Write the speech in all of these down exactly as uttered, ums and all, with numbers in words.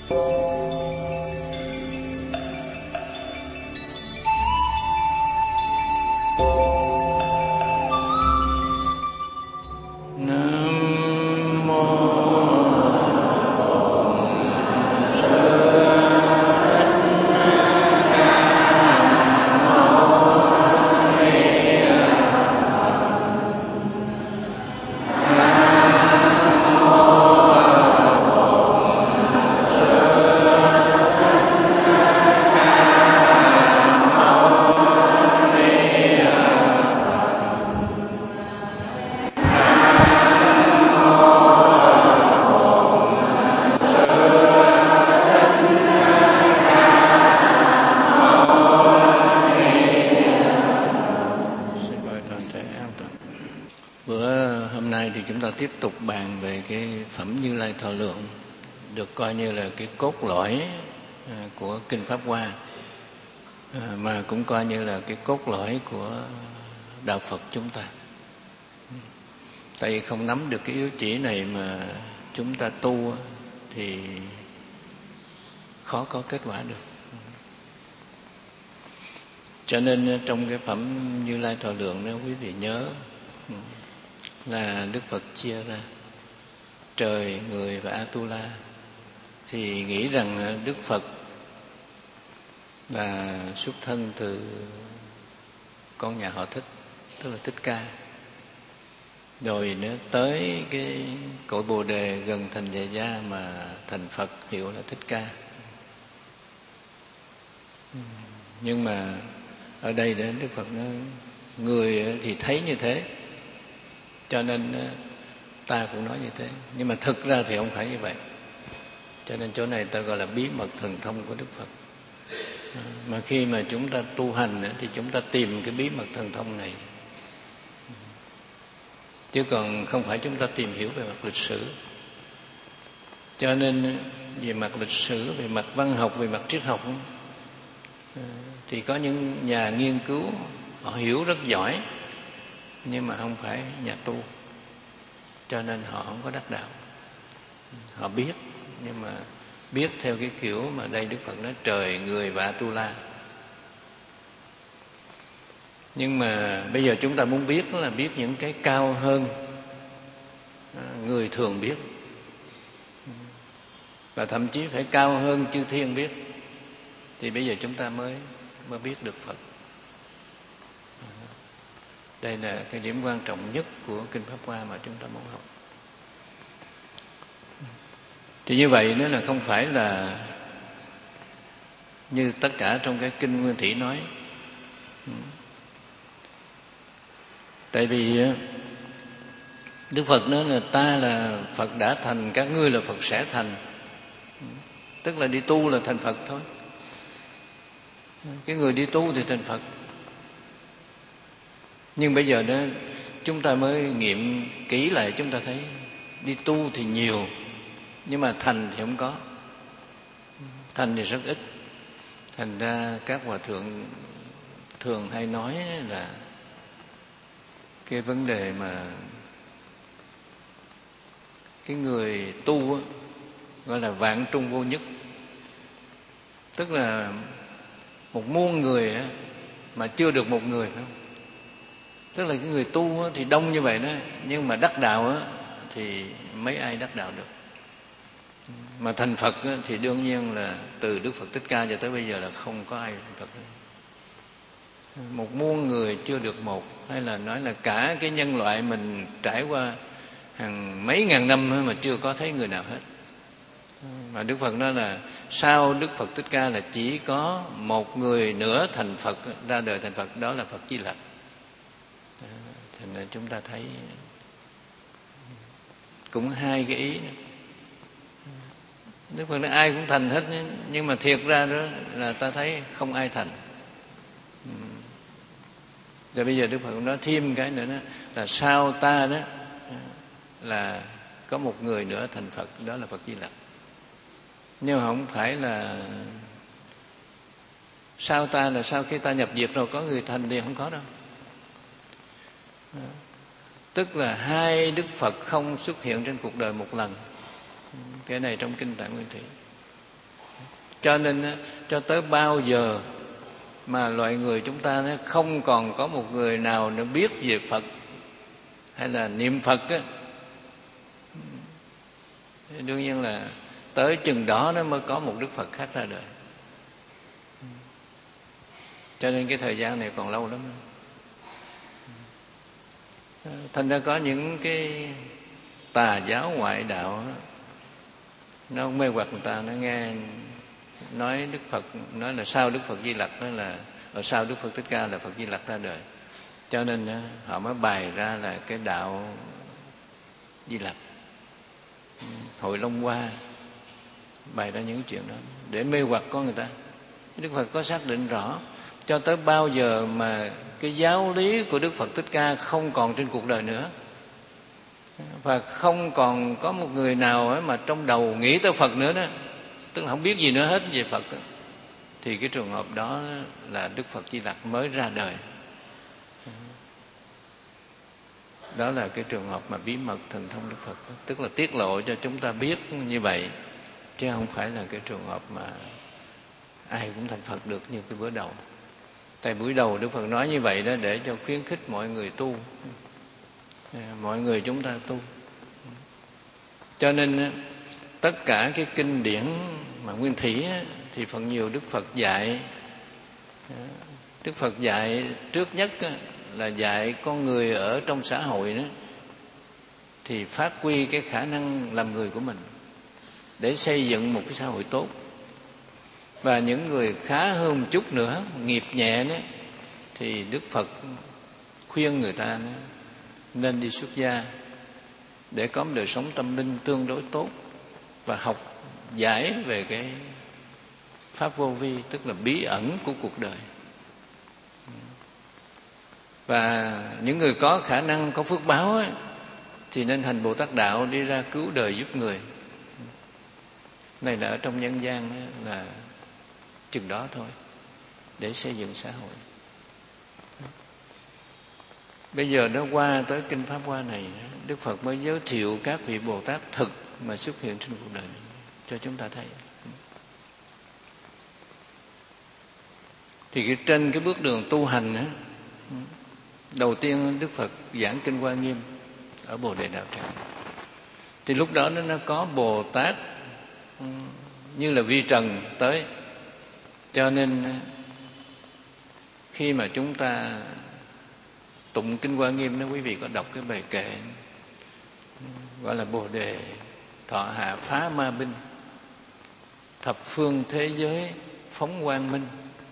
Tiếp tục bàn về cái phẩm Như Lai Thọ Lượng, được coi như là cái cốt lõi của Kinh Pháp Hoa, mà cũng coi như là cái cốt lõi của Đạo Phật chúng ta. Tại vì không nắm được cái yếu chỉ này mà chúng ta tu thì khó có kết quả được. Cho nên trong cái phẩm Như Lai Thọ Lượng đó, quý vị nhớ là Đức Phật chia ra trời, người và Atula. Thì nghĩ rằng Đức Phật là xuất thân từ con nhà họ Thích, tức là Thích Ca. Rồi nữa tới cái cội Bồ Đề gần thành Già Gia mà thành Phật hiệu là Thích Ca. Nhưng mà ở đây để Đức Phật nói người thì thấy như thế, cho nên ta cũng nói như thế. Nhưng mà thực ra thì không phải như vậy. Cho nên chỗ này ta gọi là bí mật thần thông của Đức Phật. Mà khi mà chúng ta tu hành thì chúng ta tìm cái bí mật thần thông này, chứ còn không phải chúng ta tìm hiểu về mặt lịch sử. Cho nên về mặt lịch sử, về mặt văn học, về mặt triết học thì có những nhà nghiên cứu họ hiểu rất giỏi, nhưng mà không phải nhà tu, cho nên họ không có đắc đạo. Họ biết, nhưng mà biết theo cái kiểu mà đây Đức Phật nói trời, người và Atula. Nhưng mà bây giờ chúng ta muốn biết là biết những cái cao hơn người thường biết, và thậm chí phải cao hơn chư thiên biết, thì bây giờ chúng ta mới mới biết được Phật. Đây là cái điểm quan trọng nhất của Kinh Pháp Hoa mà chúng ta muốn học. Thì như vậy nữa là không phải là như tất cả trong cái Kinh Nguyên Thủy nói. Tại vì Đức Phật nói là ta là Phật đã thành, các ngươi là Phật sẽ thành. Tức là đi tu là thành Phật thôi. Cái người đi tu thì thành Phật. Nhưng bây giờ đó chúng ta mới nghiệm kỹ lại, chúng ta thấy đi tu thì nhiều, nhưng mà thành thì không có. Thành thì rất ít. Thành ra các hòa thượng thường hay nói là cái vấn đề mà cái người tu gọi là vạn trung vô nhất. Tức là một muôn người mà chưa được một người, phải không? Tức là cái người tu thì đông như vậy đó, nhưng mà đắc đạo thì mấy ai đắc đạo được. Mà thành Phật thì đương nhiên là từ Đức Phật Thích Ca cho tới bây giờ là không có ai thành Phật. Một muôn người chưa được một, hay là nói là cả cái nhân loại mình trải qua hàng mấy ngàn năm mà chưa có thấy người nào hết. Mà Đức Phật nói là sau Đức Phật Thích Ca là chỉ có một người nữa thành Phật, ra đời thành Phật, đó là Phật Di Lặc. Thành ra chúng ta thấy cũng hai cái ý nữa. Đức Phật nói ai cũng thành hết, nhưng mà thiệt ra đó là ta thấy không ai thành. Rồi bây giờ Đức Phật nói thêm cái nữa đó, là sau ta đó là có một người nữa thành Phật, đó là Phật Di Lặc. Nhưng mà không phải là sau ta là sau khi ta nhập diệt rồi có người thành, thì không có đâu. Tức là hai Đức Phật không xuất hiện trên cuộc đời một lần. Cái này trong Kinh Tạng Nguyên Thủy. Cho nên cho tới bao giờ mà loài người chúng ta nó không còn có một người nào nó biết về Phật hay là niệm Phật á, đương nhiên là tới chừng đó nó mới có một Đức Phật khác ra đời. Cho nên cái thời gian này còn lâu lắm. Thành ra có những cái tà giáo ngoại đạo đó, nó mê hoặc người ta, nó nghe nói Đức Phật, nói là sau Đức Phật Di Lặc, nói là ở sau Đức Phật Thích Ca là Phật Di Lặc ra đời. Cho nên họ mới bày ra là cái đạo Di Lặc, Hội Long Hoa, bày ra những chuyện đó để mê hoặc con người ta. Đức Phật có xác định rõ cho tới bao giờ mà cái giáo lý của Đức Phật Thích Ca không còn trên cuộc đời nữa, và không còn có một người nào mà trong đầu nghĩ tới Phật nữa đó, tức là không biết gì nữa hết về Phật đó, thì cái trường hợp đó là Đức Phật Di Lặc mới ra đời. Đó là cái trường hợp mà bí mật thần thông Đức Phật đó. Tức là tiết lộ cho chúng ta biết như vậy, chứ không phải là cái trường hợp mà ai cũng thành Phật được như cái bữa đầu. Tại buổi đầu Đức Phật nói như vậy đó để cho khuyến khích mọi người tu, mọi người chúng ta tu. Cho nên tất cả cái kinh điển mà nguyên thủy thì phần nhiều Đức Phật dạy. Đức Phật dạy trước nhất là dạy con người ở trong xã hội đó thì phát huy cái khả năng làm người của mình để xây dựng một cái xã hội tốt. Và những người khá hơn một chút nữa, nghiệp nhẹ đó, thì Đức Phật khuyên người ta đó, nên đi xuất gia để có một đời sống tâm linh tương đối tốt và học giải về cái pháp vô vi, tức là bí ẩn của cuộc đời. Và những người có khả năng, có phước báo ấy, thì nên hành Bồ Tát đạo đi ra cứu đời giúp người. Này là ở trong nhân gian ấy, là chừng đó thôi, để xây dựng xã hội. Bây giờ nó qua tới kinh Pháp Hoa này, Đức Phật mới giới thiệu các vị Bồ Tát thực mà xuất hiện trên cuộc đời này cho chúng ta thấy. Thì cái, trên cái bước đường tu hành á, đầu tiên Đức Phật giảng kinh Hoa Nghiêm ở Bồ Đề Đạo Tràng. Thì lúc đó nó có Bồ Tát như là vi trần tới. Cho nên khi mà chúng ta tụng kinh Hoa Nghiêm đó, quý vị có đọc cái bài kệ gọi là Bồ Đề thọ hạ phá ma binh, thập phương thế giới phóng quang minh,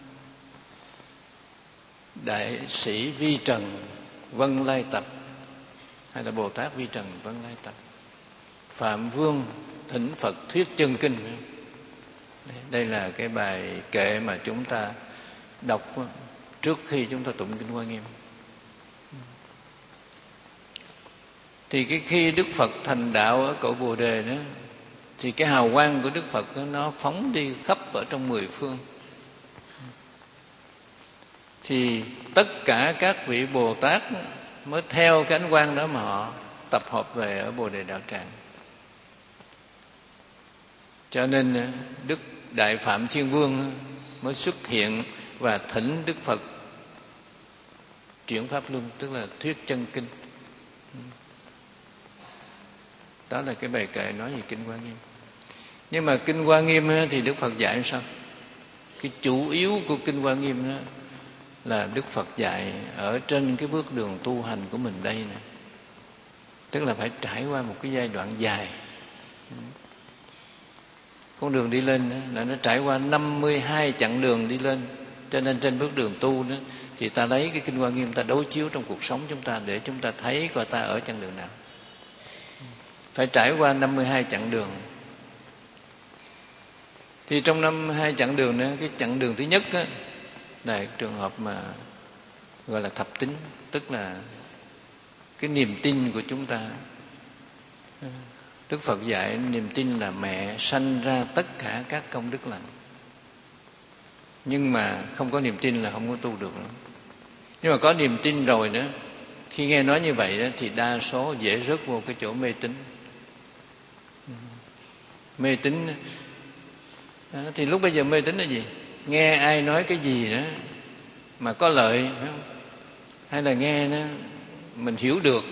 đại sĩ vi trần vân lai tập, hay là Bồ Tát vi trần vân lai tập, Phạm Vương thỉnh Phật thuyết chân kinh. Đây là cái bài kệ mà chúng ta đọc trước khi chúng ta tụng kinh Hoa Nghiêm. Thì cái khi Đức Phật thành đạo ở cội Bồ Đề đó, thì cái hào quang của Đức Phật đó, nó phóng đi khắp ở trong mười phương. Thì tất cả các vị Bồ Tát mới theo cái ánh quang đó mà họ tập hợp về ở Bồ Đề Đạo Tràng. Cho nên Đức Đại Phạm Thiên Vương mới xuất hiện và thỉnh Đức Phật chuyển pháp luân, tức là thuyết chân kinh. Đó là cái bài kệ nói về kinh Hoa Nghiêm. Nhưng mà kinh Hoa Nghiêm thì Đức Phật dạy sao? Cái chủ yếu của kinh Hoa Nghiêm đó là Đức Phật dạy ở trên cái bước đường tu hành của mình đây này. Tức là phải trải qua một cái giai đoạn dài. Con đường đi lên đó, là nó trải qua năm mươi hai chặng đường đi lên. Cho nên trên bước đường tu đó, thì ta lấy cái kinh Hoa Nghiêm ta đối chiếu trong cuộc sống chúng ta, để chúng ta thấy coi ta ở chặng đường nào. Phải trải qua năm mươi hai chặng đường. Thì trong năm mươi hai chặng đường đó, cái chặng đường thứ nhất á, là trường hợp mà gọi là thập tín, tức là cái niềm tin của chúng ta. Đức Phật dạy niềm tin là mẹ sanh ra tất cả các công đức lành. Nhưng mà không có niềm tin là không có tu được nữa. Nhưng mà có niềm tin rồi nữa, khi nghe nói như vậy đó, thì đa số dễ rớt vô cái chỗ mê tín. Mê tín Đó, thì lúc bây giờ mê tín là gì? Nghe ai nói cái gì đó mà có lợi, phải không? Hay là nghe nó mình hiểu được,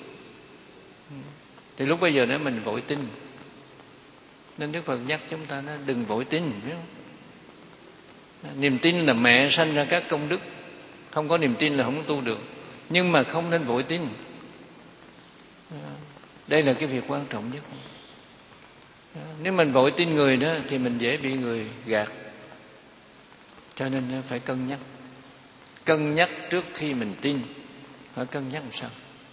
thì lúc bây giờ đó mình vội tin. Nên Đức Phật nhắc chúng ta nó đừng vội tin, phải không? Niềm tin là mẹ sanh ra các công đức. Không có niềm tin là không tu được. Nhưng mà không nên vội tin. Đây là cái việc quan trọng nhất. Nếu mình vội tin người đó thì mình dễ bị người gạt. Cho nên phải cân nhắc. Cân nhắc trước khi mình tin. Phải cân nhắc làm sao?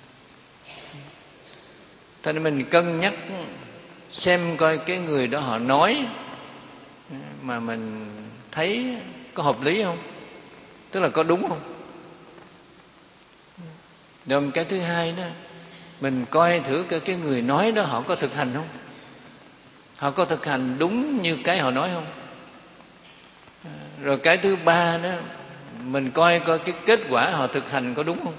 Cho nên mình cân nhắc xem coi cái người đó họ nói mà mình thấy có hợp lý không, tức là có đúng không. Rồi cái thứ hai đó, mình coi thử cái, cái người nói đó họ có thực hành không, họ có thực hành đúng như cái họ nói không. Rồi cái thứ ba đó, mình coi coi cái kết quả họ thực hành có đúng không.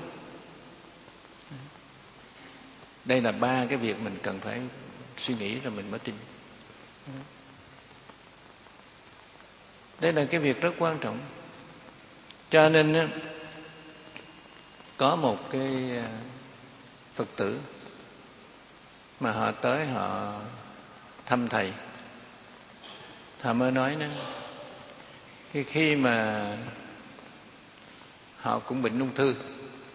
Đây là ba cái việc mình cần phải suy nghĩ rồi mình mới tin. Đây là cái việc rất quan trọng. Cho nên có một cái Phật tử mà họ tới họ thăm thầy. Thầy mới nói đó, khi, khi mà họ cũng bệnh ung thư,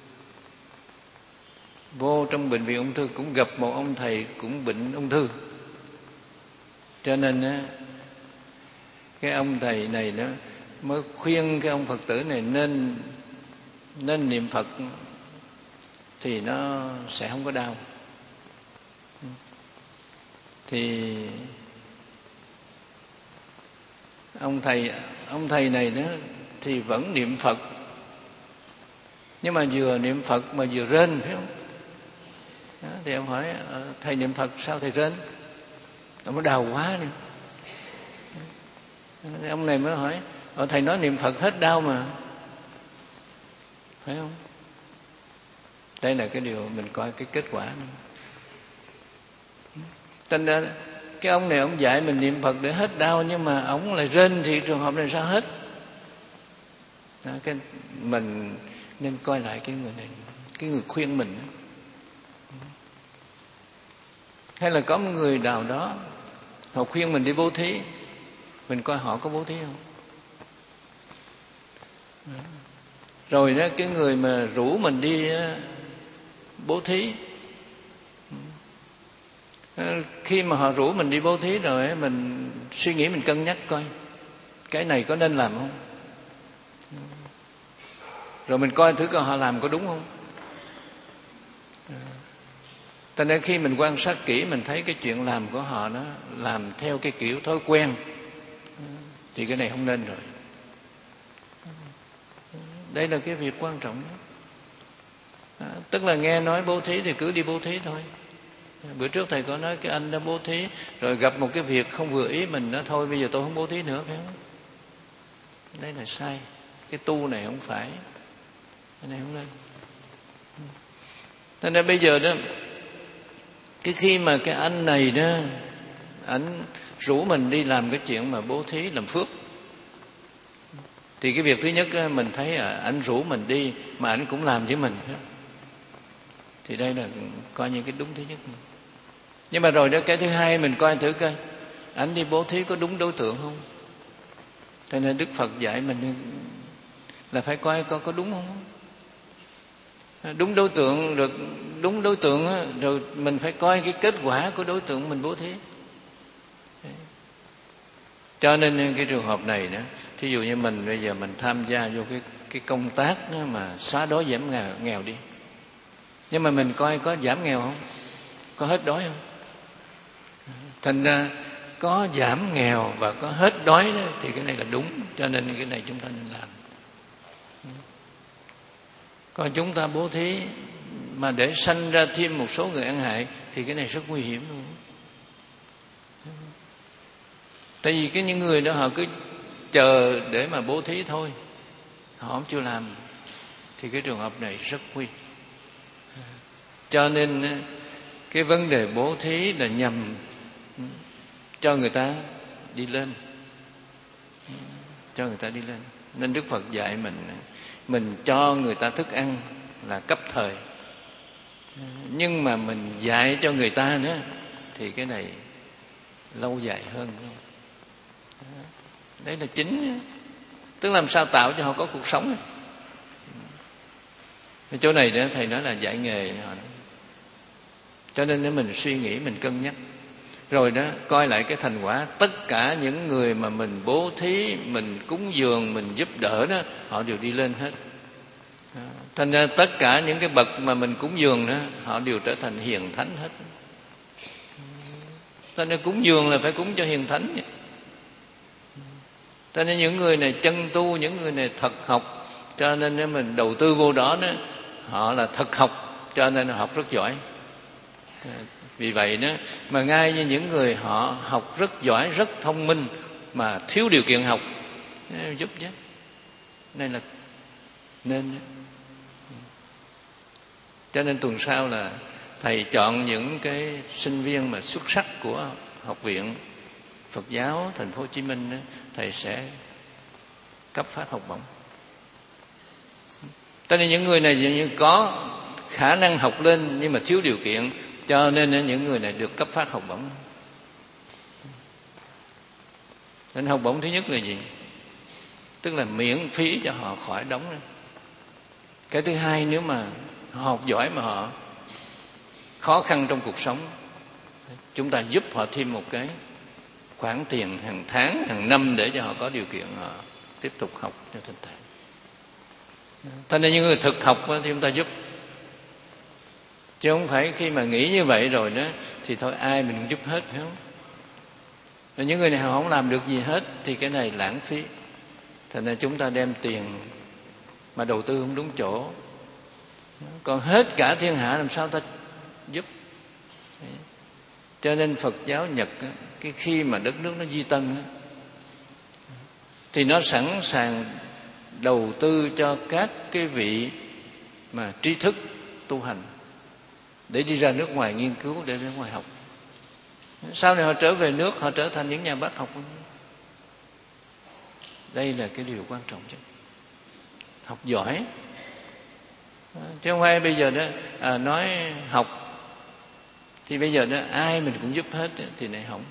vô trong bệnh viện ung thư cũng gặp một ông thầy cũng bệnh ung thư. Cho nên á, cái ông thầy này đó mới khuyên cái ông Phật tử này nên nên niệm Phật thì nó sẽ không có đau. Thì ông thầy ông thầy này đó thì vẫn niệm Phật, nhưng mà vừa niệm Phật mà vừa rên, phải không? Đó, thì ông hỏi thầy niệm Phật sao thầy rên? Ông nói đau quá đi. Ông này mới hỏi thầy nói niệm Phật hết đau mà, phải không? Đây là cái điều mình coi cái kết quả nữa. Thành ra cái ông này ông dạy mình niệm Phật để hết đau, nhưng mà ông lại rên thì trường hợp này sao hết? Đó, cái mình nên coi lại cái người này, cái người khuyên mình. Hay là có một người nào đó họ khuyên mình đi bố thí, mình coi họ có bố thí không. Rồi đó, cái người mà rủ mình đi bố thí, khi mà họ rủ mình đi bố thí rồi mình suy nghĩ, mình cân nhắc coi cái này có nên làm không. Rồi mình coi thử coi họ làm có đúng không. Cho nên khi mình quan sát kỹ, mình thấy cái chuyện làm của họ đó làm theo cái kiểu thói quen, thì cái này không nên rồi. Đây là cái việc quan trọng đó. À, tức là nghe nói bố thí thì cứ đi bố thí thôi. Bữa trước thầy có nói cái anh đã bố thí, rồi gặp một cái việc không vừa ý mình đó, thôi bây giờ tôi không bố thí nữa, phải không? Đây là sai. Cái tu này không phải, cái này không nên. Cho nên bây giờ đó, cái khi mà cái anh này đó, anh rủ mình đi làm cái chuyện mà bố thí làm phước, thì cái việc thứ nhất đó, mình thấy à, anh rủ mình đi mà anh cũng làm với mình, thì đây là coi như cái đúng thứ nhất. Nhưng mà rồi đó, cái thứ hai mình coi thử coi anh đi bố thí có đúng đối tượng không. Cho nên Đức Phật dạy mình là phải coi coi có đúng không. Đúng đối tượng được, đúng đối tượng đó, rồi mình phải coi cái kết quả của đối tượng mình bố thí. Cho nên cái trường hợp này đó, thí dụ như mình bây giờ mình tham gia vô cái cái công tác đó mà xóa đói giảm nghèo, nghèo đi, nhưng mà mình coi có giảm nghèo không, có hết đói không. Thành ra có giảm nghèo và có hết đói đó, thì cái này là đúng. Cho nên cái này chúng ta nên làm. Còn chúng ta bố thí mà để sanh ra thêm một số người ăn hại, thì cái này rất nguy hiểm luôn. Tại vì cái những người đó họ cứ chờ để mà bố thí thôi, họ không chịu làm, thì cái trường hợp này rất nguy. Cho nên cái vấn đề bố thí là nhằm cho người ta đi lên, cho người ta đi lên. Nên Đức Phật dạy mình, mình cho người ta thức ăn là cấp thời, nhưng mà mình dạy cho người ta nữa thì cái này lâu dài hơn. Đấy là chính, tức làm sao tạo cho họ có cuộc sống. Cái chỗ này đó thầy nói là dạy nghề họ. Cho nên nếu mình suy nghĩ, mình cân nhắc rồi đó, coi lại cái thành quả. Tất cả những người mà mình bố thí, mình cúng dường, mình giúp đỡ đó, họ đều đi lên hết. Thành ra tất cả những cái bậc mà mình cúng dường đó, họ đều trở thành hiền thánh hết. Thành ra cúng dường là phải cúng cho hiền thánh. Cho nên những người này chân tu, những người này thật học, cho nên nếu mình đầu tư vô đó, đó họ là thật học, cho nên họ học rất giỏi. Vì vậy đó mà ngay như những người họ học rất giỏi, rất thông minh mà thiếu điều kiện học, giúp chứ. Nên là nên đó. Cho nên tuần sau là thầy chọn những cái sinh viên mà xuất sắc của Học viện Phật giáo Thành phố Hồ Chí Minh đó, thầy sẽ cấp phát học bổng. Cho nên những người này như có khả năng học lên nhưng mà thiếu điều kiện, cho nên những người này được cấp phát học bổng. Nên học bổng thứ nhất là gì? Tức là miễn phí cho họ khỏi đóng. Cái thứ hai, nếu mà họ học giỏi mà họ khó khăn trong cuộc sống, chúng ta giúp họ thêm một cái khoản tiền hàng tháng, hàng năm để cho họ có điều kiện họ tiếp tục học cho tinh tệ. Thế nên những người thực học thì chúng ta giúp, chứ không phải khi mà nghĩ như vậy rồi đó thì thôi ai mình cũng giúp hết, phải không? Và những người này họ không làm được gì hết thì cái này lãng phí. Thành ra chúng ta đem tiền mà đầu tư không đúng chỗ, còn hết cả thiên hạ làm sao ta giúp. Cho nên Phật giáo Nhật cái khi mà đất nước nó di tân thì nó sẵn sàng đầu tư cho các cái vị mà trí thức tu hành để đi ra nước ngoài nghiên cứu, để ra nước ngoài học. Sau này họ trở về nước, họ trở thành những nhà bác học. Đây là cái điều quan trọng chứ. Học giỏi, chứ không phải bây giờ đó à, nói học thì bây giờ đó ai mình cũng giúp hết thì này không.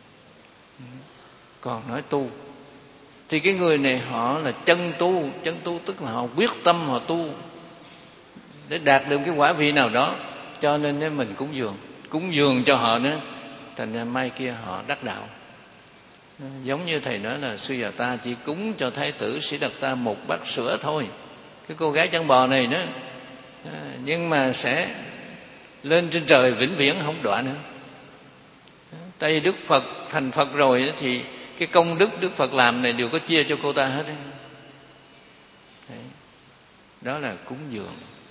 Còn nói tu thì cái người này họ là chân tu. Chân tu tức là họ quyết tâm họ tu để đạt được cái quả vị nào đó, cho nên nếu mình cúng dường cúng dường cho họ nữa, thành ra mai kia họ đắc đạo. Giống như thầy nói là xưa giờ ta chỉ cúng cho thái tử Sĩ Đạt Ta một bát sữa thôi, cái cô gái chăn bò này đó, nhưng mà sẽ lên trên trời vĩnh viễn không đoạn nữa. Tại vì Đức Phật thành Phật rồi thì cái công đức Đức Phật làm này đều có chia cho cô ta hết. Đấy. Đó là cúng dường.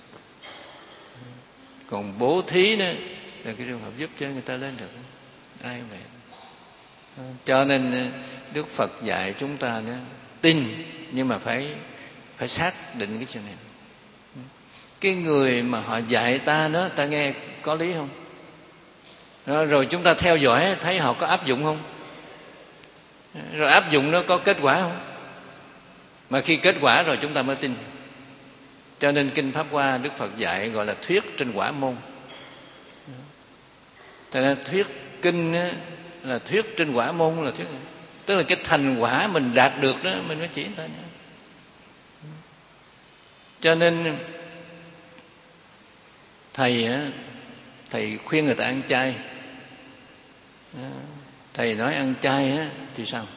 Còn bố thí đó là cái trường hợp giúp cho người ta lên được. Ai vậy? Cho nên Đức Phật dạy chúng ta đó, tin nhưng mà phải phải xác định cái chuyện này. Cái người mà họ dạy ta đó, ta nghe có lý không? Rồi chúng ta theo dõi thấy họ có áp dụng không? Rồi áp dụng nó có kết quả không? Mà khi kết quả rồi chúng ta mới tin. Cho nên Kinh Pháp Hoa Đức Phật dạy gọi là thuyết trên quả môn. Cho nên thuyết kinh á, là thuyết trên quả môn, là thuyết, tức là cái thành quả mình đạt được đó mình mới chỉ người ta nữa. Cho nên thầy á, thầy khuyên người ta ăn chay. Thầy nói ăn chay á thì sao?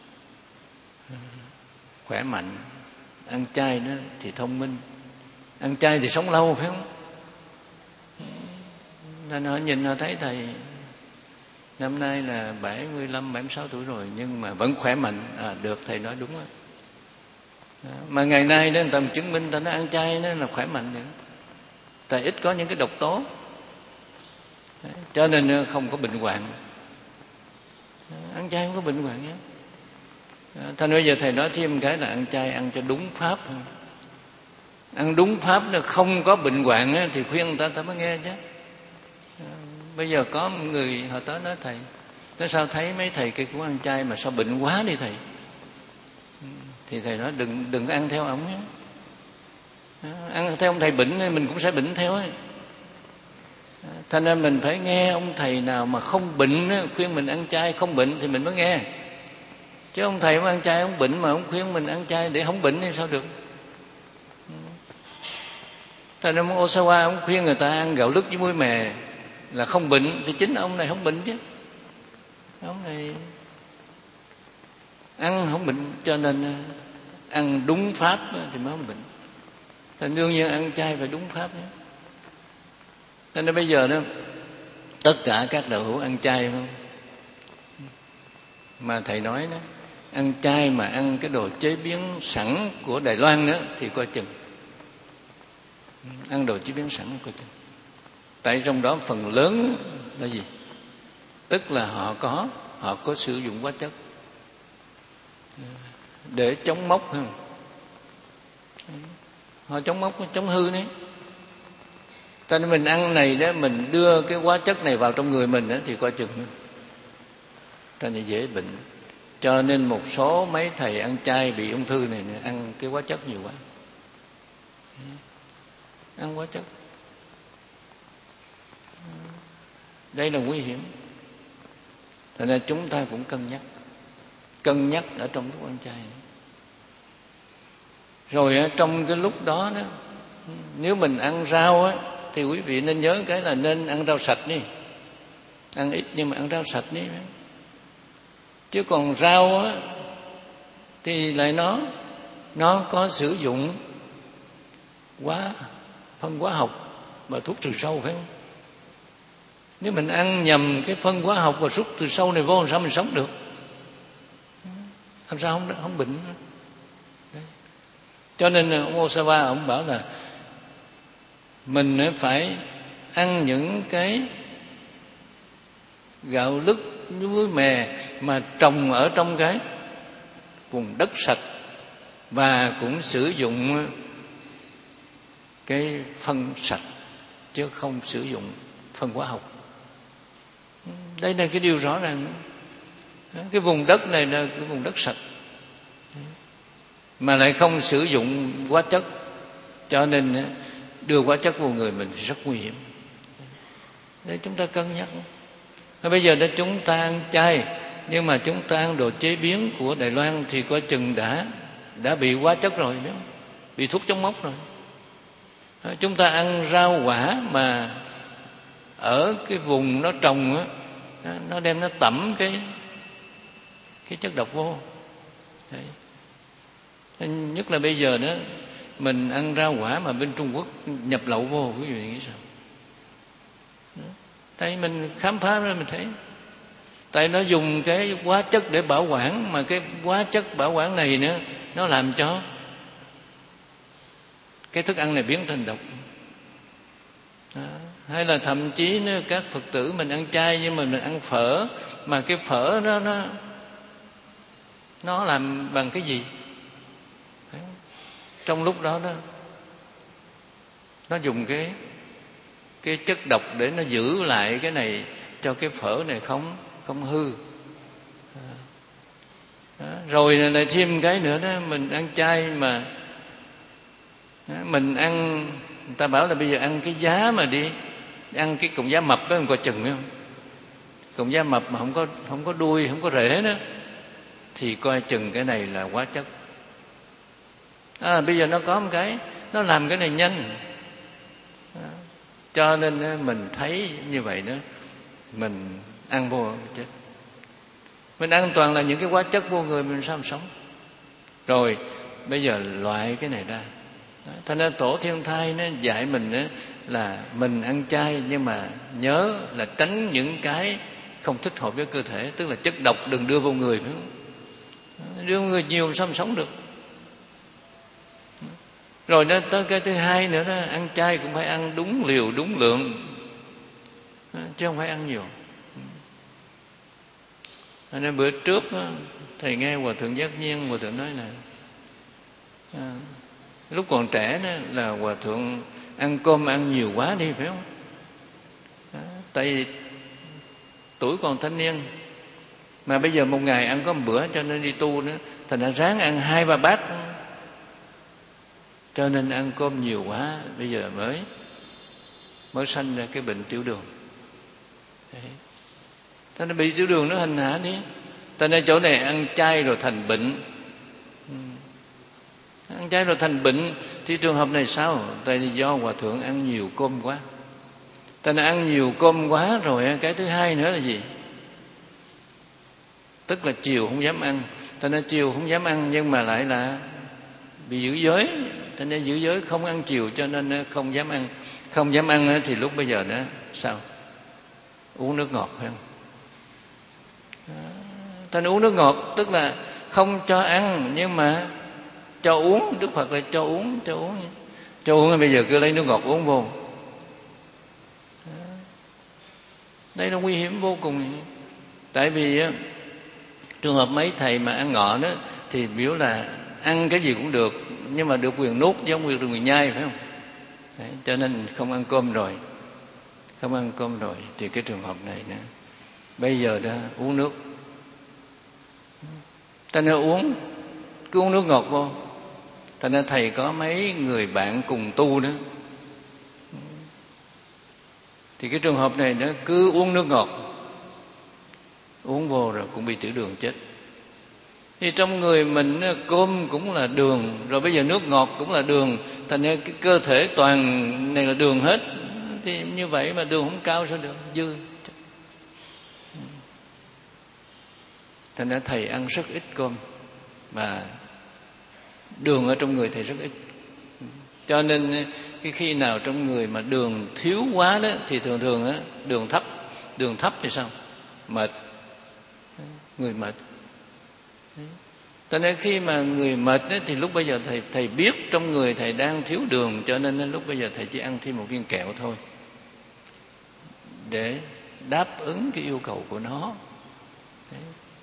Khỏe mạnh. Ăn chay đó thì thông minh. Ăn chay thì sống lâu, phải không? Nên họ nhìn họ thấy thầy năm nay là bảy mươi lăm, bảy mươi sáu tuổi rồi nhưng mà vẫn khỏe mạnh. À, được, thầy nói đúng đó. Mà ngày nay đó người ta chứng minh ta nói ăn chay nó là khỏe mạnh nữa. Tại ít có những cái độc tố, cho nên không có bệnh hoạn. Ăn chay không có bệnh hoạn nhé. Thành bây giờ thầy nói thêm cái là ăn chay ăn cho đúng pháp. Ăn đúng pháp là không có bệnh hoạn thì khuyên người ta ta mới nghe chứ. Bây giờ có một người họ tới nói thầy, nói sao thấy mấy thầy kia cũng ăn chay mà sao bệnh quá đi thầy. thì thầy nói đừng đừng ăn theo ông nhé. Ăn theo ông thầy bệnh mình cũng sẽ bệnh theo ấy. Thành ra mình phải nghe ông thầy nào mà không bệnh khuyên mình ăn chay, không bệnh thì mình mới nghe. Chứ ông thầy mà ăn chay ông bệnh mà ông khuyên mình ăn chay để không bệnh thì sao được. Thành ra ông Osawa ông khuyên người ta ăn gạo lứt với muối mè là không bệnh, thì chính ông này không bệnh chứ. Ông này ăn không bệnh, cho nên ăn đúng pháp thì mới không bệnh. Thành đương nhiên ăn chay phải đúng pháp nhé. Thành ra bây giờ đó tất cả các đạo hữu ăn chay không? Mà thầy nói đó, ăn chay mà ăn cái đồ chế biến sẵn của Đài Loan nữa thì coi chừng. Ăn đồ chế biến sẵn coi chừng. Tại trong đó phần lớn là gì? Tức là họ có họ có sử dụng hóa chất để chống mốc không? Họ chống mốc, chống hư đấy. Cho nên mình ăn này đó, mình đưa cái hóa chất này vào trong người mình đó, thì coi chừng nữa. Cho nên dễ bệnh. Cho nên một số mấy thầy ăn chay bị ung thư này, này ăn cái hóa chất nhiều quá. Ăn hóa chất. Đây là nguy hiểm. Cho nên chúng ta cũng cân nhắc. Cân nhắc ở trong lúc ăn chay này. Rồi trong cái lúc đó đó, nếu mình ăn rau á, thì quý vị nên nhớ cái là nên ăn rau sạch đi. Ăn ít nhưng mà ăn rau sạch đi. Chứ còn rau á, thì lại nó nó có sử dụng quá phân hóa học và thuốc trừ sâu, phải không? Nếu mình ăn nhầm cái phân hóa học và thuốc trừ sâu này vô, làm sao mình sống được? Làm sao không, không bệnh? Đấy. Cho nên ông Osawa ông bảo là mình phải ăn những cái gạo lứt với mè mà trồng ở trong cái vùng đất sạch, và cũng sử dụng cái phân sạch chứ không sử dụng phân hóa học. Đây là cái điều rõ ràng. Cái vùng đất này là cái vùng đất sạch mà lại không sử dụng hóa chất, cho nên đưa hóa chất vào người mình thì rất nguy hiểm. Để chúng ta cân nhắc. Bây giờ đó chúng ta ăn chay, nhưng mà chúng ta ăn đồ chế biến của Đài Loan thì coi chừng đã đã bị hóa chất rồi, biết không? Bị thuốc chống mốc rồi. Chúng ta ăn rau quả mà ở cái vùng nó trồng á, nó đem nó tẩm cái cái chất độc vô. Đấy. Nhất là bây giờ đó mình ăn rau quả mà bên Trung Quốc nhập lậu vô, quý vị nghĩ sao? Tại mình khám phá ra mình thấy, tại nó dùng cái hóa chất để bảo quản, mà cái hóa chất bảo quản này nữa nó làm cho cái thức ăn này biến thành độc. Đó. Hay là thậm chí nữa, các Phật tử mình ăn chay nhưng mà mình ăn phở, mà cái phở đó nó nó làm bằng cái gì? Đấy. Trong lúc đó đó nó dùng cái cái chất độc để nó giữ lại cái này cho cái phở này không không hư. Đó. Rồi lại thêm cái nữa đó, mình ăn chay mà đó, mình ăn, người ta bảo là bây giờ ăn cái giá mà đi ăn cái cọng giá mập đó, mình coi chừng không? Cọng giá mập mà không có không có đuôi, không có rễ đó, thì coi chừng cái này là hóa chất. À, bây giờ nó có một cái nó làm cái này nhanh. Đó. Cho nên mình thấy như vậy đó, mình ăn vô chết. Mình ăn toàn là những cái hóa chất vô người, mình sao mà sống? Rồi bây giờ loại cái này ra. Thành ra Tổ Thiên Thai nó dạy mình đó là mình ăn chay, nhưng mà nhớ là tránh những cái không thích hợp với cơ thể, tức là chất độc đừng đưa vào người, phải không? Đưa vào người nhiều sao mà sống được? Rồi đó, tới cái thứ hai nữa đó, ăn chay cũng phải ăn đúng liều đúng lượng, chứ không phải ăn nhiều. Nên bữa trước đó, thầy nghe Hòa Thượng Giác Nhiên, Hòa Thượng nói là à, lúc còn trẻ đó là Hòa Thượng ăn cơm ăn nhiều quá đi, phải không? Đó, tại tuổi còn thanh niên, Mà bây giờ một ngày ăn có một bữa, cho nên đi tu nữa, thành ra ráng ăn hai ba bát, cho nên ăn cơm nhiều quá, bây giờ mới mới sanh ra cái bệnh tiểu đường. Đấy. Thế nên bị tiểu đường nó hành hạ đi. Thế nên chỗ này ăn chay rồi thành bệnh. Ừ. Ăn chay rồi thành bệnh thì trường hợp này sao? Tại vì do hòa thượng ăn nhiều cơm quá. Thế nên ăn nhiều cơm quá rồi, cái thứ hai nữa là gì? Tức là chiều không dám ăn. Thế nên chiều không dám ăn nhưng mà lại là bị giữ giới. Thế nên giữ giới không ăn chiều cho nên không dám ăn. Không dám ăn thì lúc bây giờ đó sao? Uống nước ngọt phải không? Thế nên uống nước ngọt tức là không cho ăn nhưng mà cho uống. Đức Phật là cho uống, cho uống. Cho uống bây giờ cứ lấy nước ngọt uống vô. Đây là nguy hiểm vô cùng. Tại vì á, trường hợp mấy thầy mà ăn ngọ đó thì biểu là ăn cái gì cũng được, nhưng mà được quyền nuốt chứ không được quyền nhai, phải không? Đấy, cho nên không ăn cơm rồi, không ăn cơm rồi thì cái trường hợp này nữa. Bây giờ đó uống nước, ta nên uống, cứ uống nước ngọt vô. Ta nên thầy có mấy người bạn cùng tu nữa, thì cái trường hợp này nó cứ uống nước ngọt, uống vô rồi cũng bị tiểu đường chết. Thì trong người mình cơm cũng là đường, rồi bây giờ nước ngọt cũng là đường, thành ra cái cơ thể toàn này là đường hết. Thì như vậy mà đường không cao sao được, dư. Thành ra thầy ăn rất ít cơm, và đường ở trong người thầy rất ít. Cho nên cái khi nào trong người mà đường thiếu quá đó thì thường thường á, đường thấp, đường thấp thì sao? Mệt, người mệt. Cho nên khi mà người mệt đó, thì lúc bây giờ thầy thầy biết trong người thầy đang thiếu đường, cho nên lúc bây giờ thầy chỉ ăn thêm một viên kẹo thôi để đáp ứng cái yêu cầu của nó. Đấy.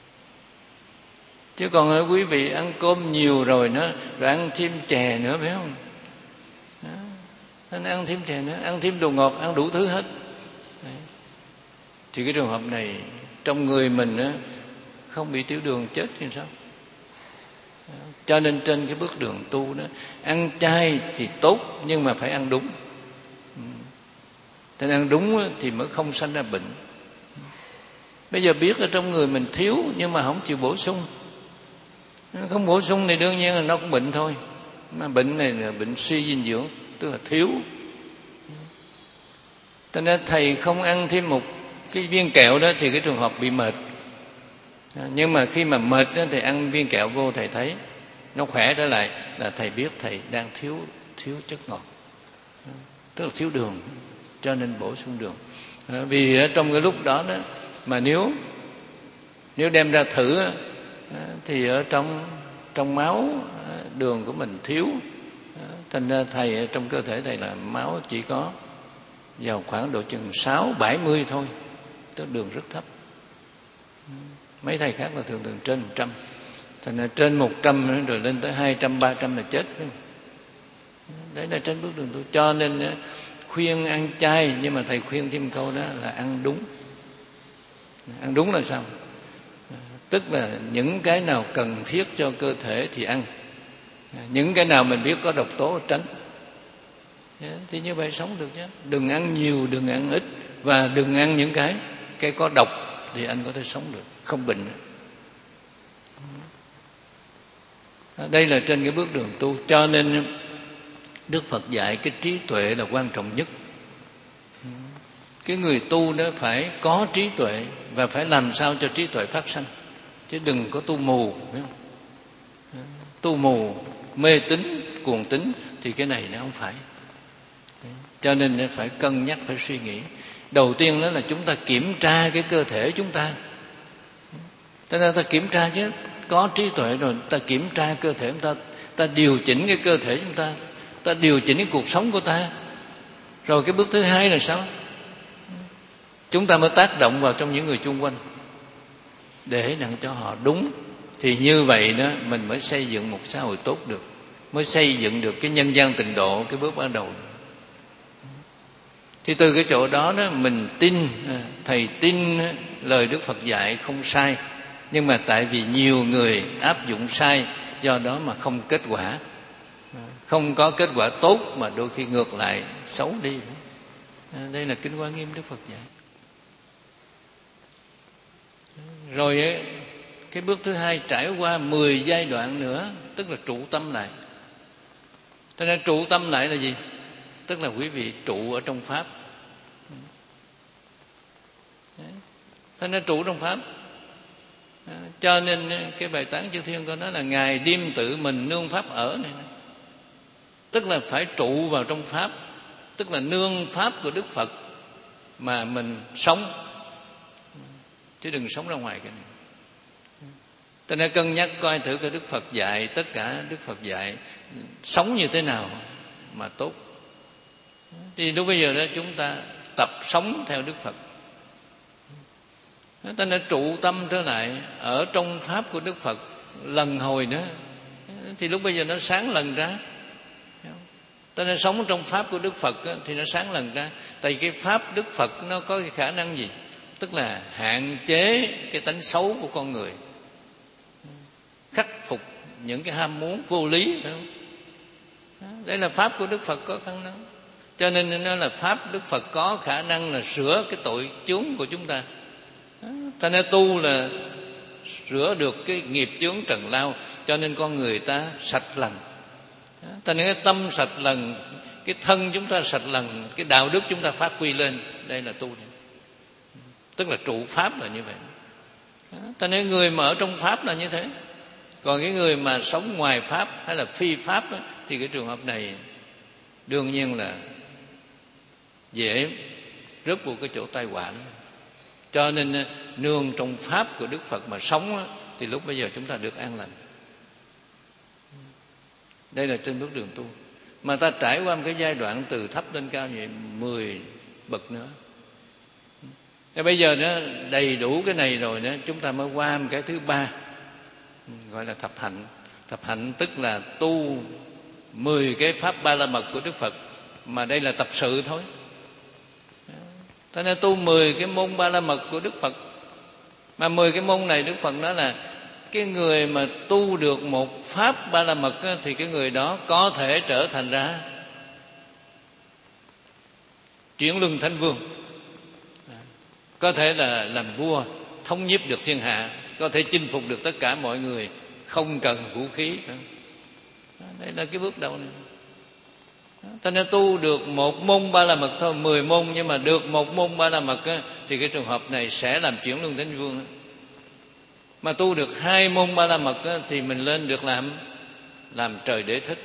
Chứ còn quý vị ăn cơm nhiều rồi nó rồi ăn thêm chè nữa phải không? Đó. Nên ăn thêm chè nữa, ăn thêm đồ ngọt, ăn đủ thứ hết. Đấy. Thì cái trường hợp này trong người mình á, không bị tiểu đường chết thì sao? Cho nên trên cái bước đường tu đó, ăn chay thì tốt nhưng mà phải ăn đúng. Thế ăn đúng thì mới không sanh ra bệnh. Bây giờ biết ở trong người mình thiếu nhưng mà không chịu bổ sung. Không bổ sung thì đương nhiên là nó cũng bệnh thôi. Mà bệnh này là bệnh suy dinh dưỡng, tức là thiếu. Cho nên thầy không ăn thêm một cái viên kẹo đó thì cái trường hợp bị mệt. Nhưng mà khi mà mệt đó, thì ăn viên kẹo vô thầy thấy nó khỏe trở lại, là thầy biết thầy đang thiếu thiếu chất ngọt, tức là thiếu đường, cho nên bổ sung đường. Vì ở trong cái lúc đó đó mà nếu nếu đem ra thử thì ở trong trong máu đường của mình thiếu, thành ra thầy ở trong cơ thể thầy là máu chỉ có vào khoảng độ chừng sáu bảy mươi thôi, tức đường rất thấp. Mấy thầy khác là thường thường trên một trăm, thành ra trên một trăm rồi lên tới hai trăm ba trăm là chết. Đấy là trên bước đường tu. Cho nên khuyên ăn chay, nhưng mà thầy khuyên thêm câu đó là ăn đúng. Ăn đúng là sao? Tức là những cái nào cần thiết cho cơ thể thì ăn, những cái nào mình biết có độc tố tránh. Thì như vậy sống được chứ. Đừng ăn nhiều, đừng ăn ít, và đừng ăn những cái cái có độc, thì anh có thể sống được, không bệnh nữa. Đây là trên cái bước đường tu. Cho nên Đức Phật dạy cái trí tuệ là quan trọng nhất. Cái người tu đó phải có trí tuệ, và phải làm sao cho trí tuệ phát sanh, chứ đừng có tu mù, phải không? Tu mù, mê tín, cuồng tín thì cái này nó không phải. Cho nên phải cân nhắc, phải suy nghĩ. Đầu tiên đó là chúng ta kiểm tra cái cơ thể chúng ta. Cho nên ta kiểm tra chứ, có trí tuệ rồi ta kiểm tra cơ thể chúng ta, ta điều chỉnh cái cơ thể chúng ta, ta điều chỉnh cái cuộc sống của ta. Rồi cái bước thứ hai là sao? Chúng ta mới tác động vào trong những người chung quanh để làm cho họ đúng. Thì như vậy đó mình mới xây dựng một xã hội tốt được, mới xây dựng được cái nhân gian tịnh độ, cái bước ban đầu. Thì từ cái chỗ đó đó mình tin, thầy tin lời Đức Phật dạy không sai, Nhưng mà tại vì nhiều người áp dụng sai, do đó mà không kết quả, không có kết quả tốt, mà đôi khi ngược lại xấu đi. Đây là Kinh Hoa Nghiêm Đức Phật dạy. Rồi ấy, cái bước thứ hai, trải qua mười giai đoạn nữa, tức là trụ tâm lại. Thế nên trụ tâm lại là gì? Tức là quý vị trụ ở trong Pháp. Thế nên trụ trong Pháp. Cho nên cái bài tán Chư Thiên có nói là Ngài Điềm tự mình nương Pháp ở này. Tức là phải trụ vào trong Pháp, tức là nương Pháp của Đức Phật mà mình sống, chứ đừng sống ra ngoài cái này. Cho nên cân nhắc coi thử cái Đức Phật dạy, tất cả Đức Phật dạy sống như thế nào mà tốt. Thì lúc bây giờ đó chúng ta tập sống theo Đức Phật. Ta đã trụ tâm trở lại ở trong Pháp của Đức Phật lần hồi nữa, thì lúc bây giờ nó sáng lần ra. Ta đã sống trong Pháp của Đức Phật thì nó sáng lần ra. Tại cái Pháp Đức Phật nó có cái khả năng gì? Tức là hạn chế cái tánh xấu của con người, khắc phục những cái ham muốn vô lý. Đây là Pháp của Đức Phật có khả năng. Cho nên nó là Pháp Đức Phật có khả năng là sửa cái tội chướng của chúng ta. Ta nên tu là rửa được cái nghiệp chướng trần lao, cho nên con người ta sạch lần. Ta nên cái tâm sạch lần, cái thân chúng ta sạch lần, cái đạo đức chúng ta phát huy lên. Đây là tu. Tức là trụ Pháp là như vậy. Ta nên người mà ở trong Pháp là như thế. Còn cái người mà sống ngoài Pháp hay là phi Pháp đó, thì cái trường hợp này đương nhiên là dễ rớt vào cái chỗ tai họa. Cho nên nương trong Pháp của Đức Phật mà sống thì lúc bây giờ chúng ta được an lành. Đây là trên bước đường tu. Mà ta trải qua một cái giai đoạn từ thấp lên cao như vậy, mười bậc nữa. Thế bây giờ nó đầy đủ cái này rồi đó, chúng ta mới qua một cái thứ ba, gọi là thập hạnh. Thập hạnh tức là tu mười cái pháp ba la mật của Đức Phật, mà đây là tập sự thôi. Thế nên tu mười cái môn ba la mật của Đức Phật. Mà mười cái môn này Đức Phật nói là cái người mà tu được một pháp ba la mật á, thì cái người đó có thể trở thành ra chuyển luân thánh vương, có thể là làm vua, thống nhiếp được thiên hạ, có thể chinh phục được tất cả mọi người, không cần vũ khí. Đây là cái bước đầu này. Ta nên tu được một môn ba la mật thôi, mười môn, nhưng mà được một môn ba la mật á, thì cái trường hợp này sẽ làm chuyển luân thánh vương. Mà tu được hai môn ba la mật á, thì mình lên được làm làm trời đế thích.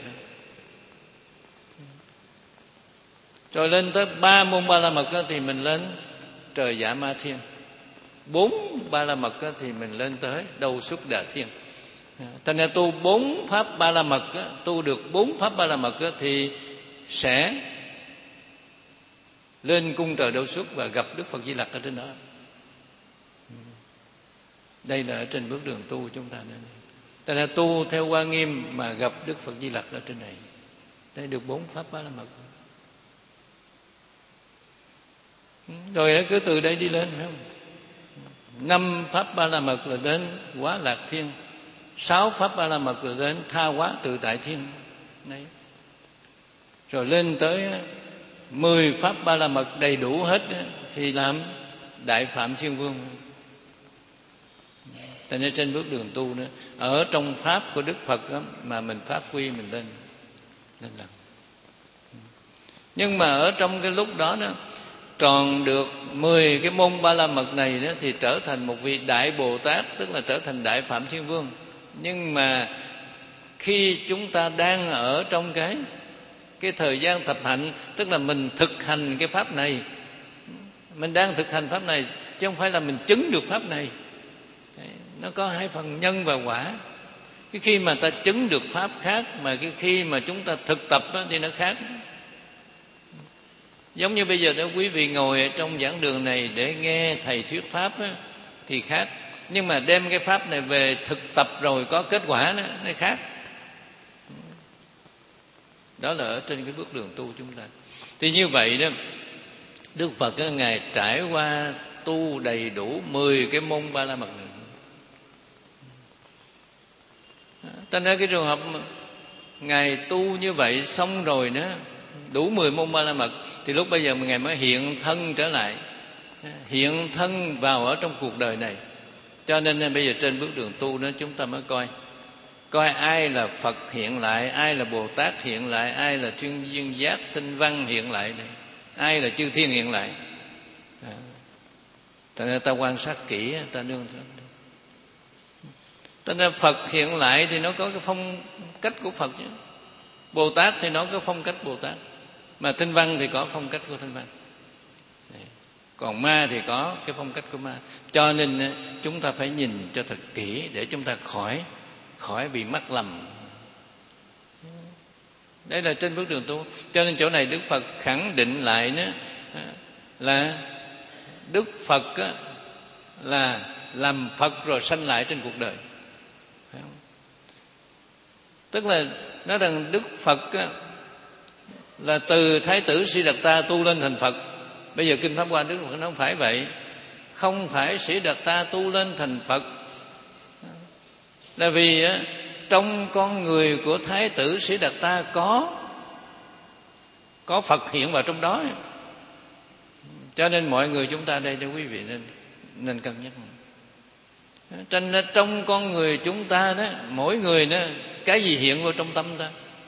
Rồi lên tới ba môn ba la mật á, thì mình lên trời Dạ Ma Thiên. Bốn ba la mật á, thì mình lên tới Đâu Xuất Đà Thiên. Thành ra tu bốn pháp ba la mật á, tu được bốn pháp ba la mật á, thì sẽ lên cung trời Đâu Xuất và gặp Đức Phật Di Lặc ở trên đó. Đây là ở trên bước đường tu chúng ta nên. Ta là tu theo Hoa Nghiêm mà gặp Đức Phật Di Lặc ở trên này. Đây được bốn pháp ba la mật. Rồi cứ từ đây đi lên, phải không? Năm pháp ba la mật là đến Quá Lạc Thiên, sáu pháp ba la mật là đến Tha Hóa Tự Tại Thiên. Đấy. Rồi lên tới mười pháp ba la mật đầy đủ hết thì làm Đại Phạm Thiên Vương. Tại nên trên bước đường tu nữa, ở trong pháp của Đức Phật đó, mà mình phát huy mình lên lên làm. Nhưng mà ở trong cái lúc đó đó, tròn được mười cái môn ba la mật này đó, thì trở thành một vị Đại Bồ Tát, tức là trở thành Đại Phạm Thiên Vương. Nhưng mà khi chúng ta đang ở trong cái cái thời gian thập hạnh, tức là mình thực hành cái pháp này, mình đang thực hành pháp này, chứ không phải là mình chứng được pháp này. Đấy, nó có hai phần nhân và quả. Cái khi mà ta chứng được pháp khác, mà cái khi mà chúng ta thực tập đó, thì nó khác. Giống như bây giờ đó, quý vị ngồi ở trong giảng đường này để nghe thầy thuyết pháp đó, thì khác. Nhưng mà đem cái pháp này về thực tập rồi có kết quả đó, nó khác. Đó là ở trên cái bước đường tu chúng ta. Thì như vậy đó, Đức Phật đó, Ngài trải qua tu đầy đủ mười cái môn ba la mật này. Ta nói cái trường hợp Ngài tu như vậy xong rồi đó, đủ mười môn ba la mật, thì lúc bây giờ Ngài mới hiện thân trở lại, hiện thân vào ở trong cuộc đời này. Cho nên bây giờ trên bước đường tu đó chúng ta mới coi Coi ai là Phật hiện lại, ai là Bồ Tát hiện lại, ai là Thiên Duyên Giác Thanh Văn hiện lại này, ai là Chư Thiên hiện lại. Tại nên ta quan sát kỹ, ta đương ta nên Phật hiện lại thì nó có cái phong cách của Phật chứ. Bồ Tát thì nó có phong cách Bồ Tát, mà Thanh Văn thì có phong cách của Thanh Văn. Còn ma thì có cái phong cách của ma. Cho nên chúng ta phải nhìn cho thật kỹ để chúng ta khỏi khỏi bị mắc lầm. Đây là trên bước đường tu. Cho nên chỗ này Đức Phật khẳng định lại đó là Đức Phật là làm Phật rồi sanh lại trên cuộc đời. Tức là nói rằng Đức Phật là từ Thái tử Siddhartha tu lên thành Phật. Bây giờ Kinh Pháp Hoa Đức Phật nói không phải vậy. Không phải Siddhartha tu lên thành Phật, là vì trong con người của Thái tử Siddhartha có có Phật hiện vào trong đó. Cho nên mọi người chúng ta đây, quý vị nên nên cân nhắc. Cho nên trong con người chúng ta đó, mỗi người đó, cái gì hiện vào trong tâm ta?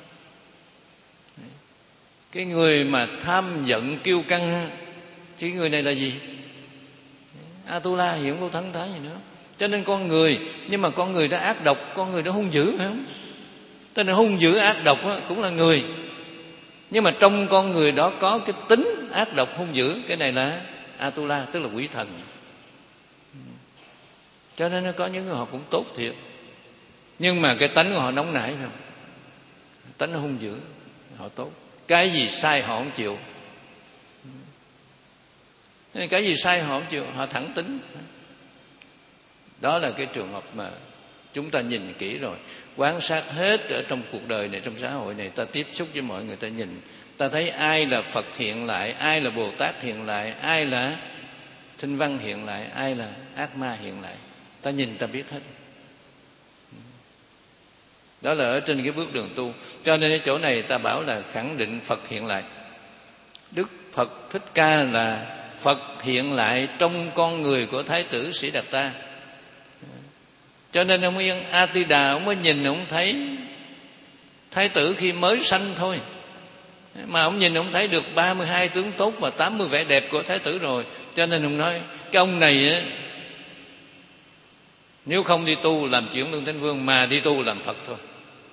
Cái người mà tham giận kiêu căng, chứ người này là gì? Atula hiện vô thân ta gì nữa. Cho nên con người, nhưng mà con người đó ác độc, con người đó hung dữ, phải không? Cho nên hung dữ ác độc đó, cũng là người. Nhưng mà trong con người đó có cái tính ác độc hung dữ, cái này là Atula, tức là quỷ thần. Cho nên nó có những người họ cũng tốt thiệt, nhưng mà cái tánh của họ nóng nảy, phải không? Tánh nó hung dữ, họ tốt. Cái gì sai họ không chịu, cái gì sai họ không chịu, họ thẳng tính. Đó là cái trường hợp mà chúng ta nhìn kỹ rồi, quan sát hết ở trong cuộc đời này, trong xã hội này, ta tiếp xúc với mọi người, ta nhìn, ta thấy ai là Phật hiện lại, ai là Bồ Tát hiện lại, ai là Thanh Văn hiện lại, ai là ác ma hiện lại. Ta nhìn ta biết hết. Đó là ở trên cái bước đường tu. Cho nên cái chỗ này ta bảo là khẳng định Phật hiện lại. Đức Phật Thích Ca là Phật hiện lại trong con người của Thái tử Siddhartha. Cho nên ông Yên A Ti Đà, ông mới nhìn, ông thấy Thái tử khi mới sanh thôi, mà ông nhìn ông thấy được ba mươi hai tướng tốt và tám mươi vẻ đẹp của Thái tử rồi. Cho nên ông nói cái ông này á, nếu không đi tu làm chuyển luân thánh vương, mà đi tu làm Phật thôi.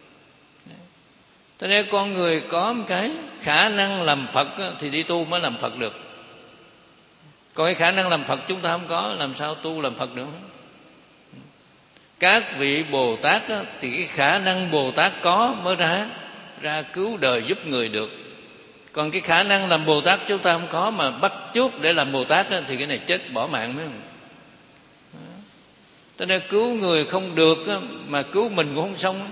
Cho nên con người có một cái khả năng làm Phật á, thì đi tu mới làm Phật được. Còn cái khả năng làm Phật chúng ta không có, làm sao tu làm Phật được? Các vị Bồ Tát á, thì cái khả năng Bồ Tát có mới ra ra cứu đời giúp người được. Còn cái khả năng làm Bồ Tát chúng ta không có, mà bắt chước để làm Bồ Tát á, thì cái này chết bỏ mạng mới không? Cho nên cứu người không được á, mà cứu mình cũng không xong.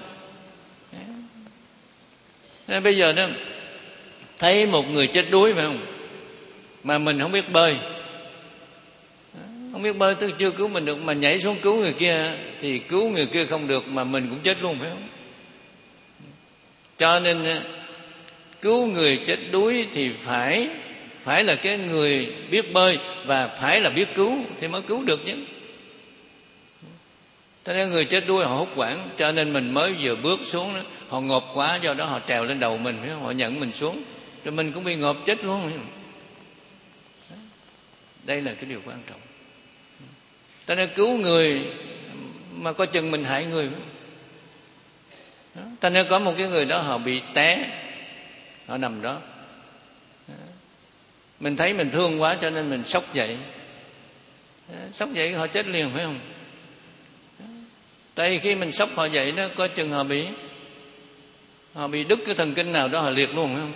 Nên bây giờ đó, thấy một người chết đuối phải không, mà mình không biết bơi, không biết bơi tức chưa cứu mình được, mà nhảy xuống cứu người kia thì cứu người kia không được, mà mình cũng chết luôn, phải không? Cho nên cứu người chết đuối thì phải phải là cái người biết bơi, và phải là biết cứu thì mới cứu được chứ. Cho nên người chết đuối họ hốt hoảng, cho nên mình mới vừa bước xuống đó, họ ngộp quá, do đó họ trèo lên đầu mình, họ nhận mình xuống, rồi mình cũng bị ngộp chết luôn. Đây là cái điều quan trọng. Cho nên cứu người mà có chừng mình hại người. Cho nên có một cái người đó họ bị té, họ nằm đó, mình thấy mình thương quá cho nên mình sốc dậy, sốc dậy họ chết liền, phải không? Tại vì khi mình sốc họ dậy đó, có chừng họ bị họ bị đứt cái thần kinh nào đó, họ liệt luôn, phải không?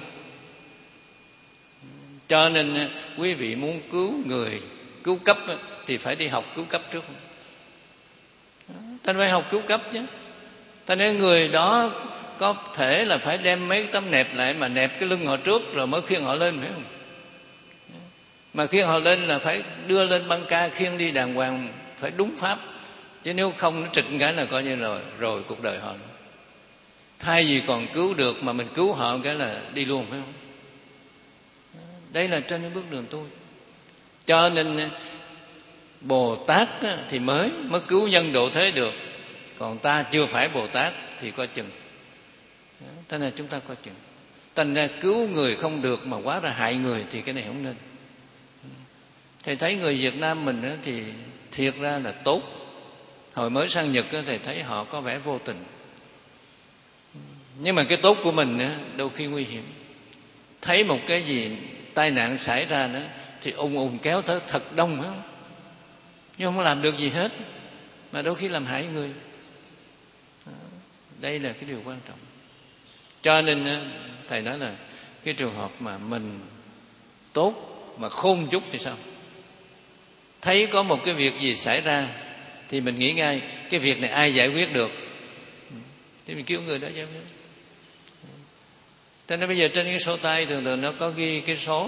Cho nên quý vị muốn cứu người, cứu cấp thì phải đi học cứu cấp trước. Ta phải học cứu cấp chứ. Ta nói người đó có thể là phải đem mấy tấm nẹp lại, mà nẹp cái lưng họ trước rồi mới khiêng họ lên, phải không? Mà khiêng họ lên là phải đưa lên băng ca, khiêng đi đàng hoàng, phải đúng pháp. Chứ nếu không nó trịch cái là coi như rồi rồi cuộc đời họ. Thay vì còn cứu được mà mình cứu họ cái là đi luôn, phải không? Đây là trên cái bước đường tu. Cho nên Bồ Tát thì mới mới cứu nhân độ thế được, còn ta chưa phải Bồ Tát thì coi chừng. Thế nên chúng ta coi chừng. Thành ra cứu người không được mà quá ra hại người thì cái này không nên. Thầy thấy người Việt Nam mình thì thiệt ra là tốt. Hồi mới sang Nhật thầy thấy họ có vẻ vô tình. Nhưng mà cái tốt của mình đôi khi nguy hiểm. Thấy một cái gì tai nạn xảy ra nữa thì ùn ùn kéo tới thật đông, phải không? Nhưng không làm được gì hết, mà đôi khi làm hại người. Đây là cái điều quan trọng. Cho nên thầy nói là cái trường hợp mà mình tốt mà khôn chút thì sao? Thấy có một cái việc gì xảy ra thì mình nghĩ ngay cái việc này ai giải quyết được thì mình kêu người đó giải quyết. Cho nên bây giờ trên cái sổ tay thường thường nó có ghi cái số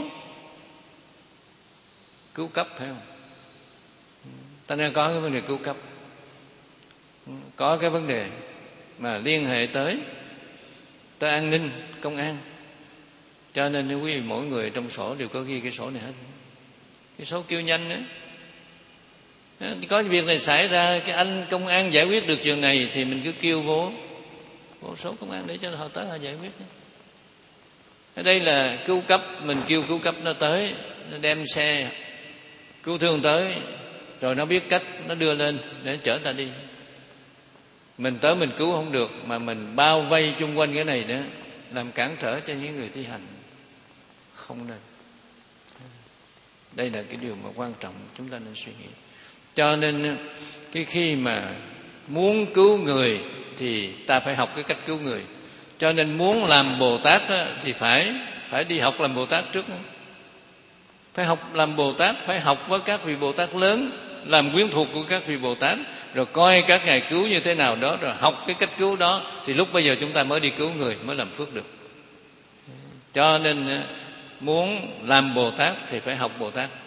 cứu cấp, phải không? Ta nên có cái vấn đề cứu cấp, có cái vấn đề mà liên hệ tới tới an ninh, công an. Cho nên quý vị mỗi người trong sổ đều có ghi cái sổ này hết, cái số kêu nhanh đó. Có việc này xảy ra, cái anh công an giải quyết được chuyện này thì mình cứ kêu vô vô số công an để cho họ tới họ giải quyết. Ở đây là cứu cấp, mình kêu cứu cấp nó tới, nó đem xe cứu thương tới, rồi nó biết cách nó đưa lên để chở ta đi. Mình tới mình cứu không được mà mình bao vây chung quanh cái này nữa, làm cản trở cho những người thi hành, không nên. Đây là cái điều mà quan trọng chúng ta nên suy nghĩ. Cho nên cái khi mà muốn cứu người thì ta phải học cái cách cứu người. Cho nên muốn làm Bồ Tát thì phải phải đi học làm Bồ Tát trước. Phải học làm Bồ Tát, phải học với các vị Bồ Tát lớn, làm quyến thuộc của các vị Bồ Tát, rồi coi các ngài cứu như thế nào đó, rồi học cái cách cứu đó, thì lúc bây giờ chúng ta mới đi cứu người, mới làm phước được. Cho nên muốn làm Bồ Tát thì phải học Bồ Tát.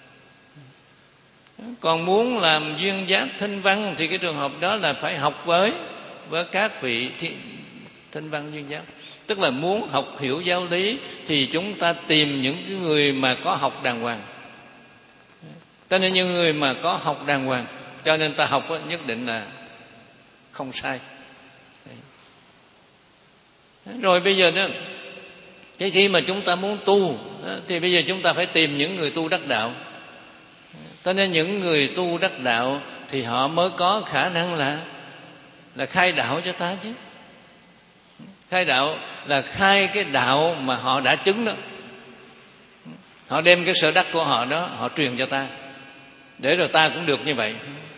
Còn muốn làm duyên giác thinh văn thì cái trường hợp đó là phải học với với các vị thinh văn duyên giác. Tức là muốn học hiểu giáo lý thì chúng ta tìm những cái người mà có học đàng hoàng. Cho nên những người mà có học đàng hoàng, cho nên ta học nhất định là không sai. Rồi bây giờ đó, cái khi mà chúng ta muốn tu thì bây giờ chúng ta phải tìm những người tu đắc đạo. Cho nên những người tu đắc đạo thì họ mới có khả năng là là khai đạo cho ta chứ. Khai đạo là khai cái đạo mà họ đã chứng đó. Họ đem cái sở đắc của họ đó, họ truyền cho ta, để rồi ta cũng được như vậy.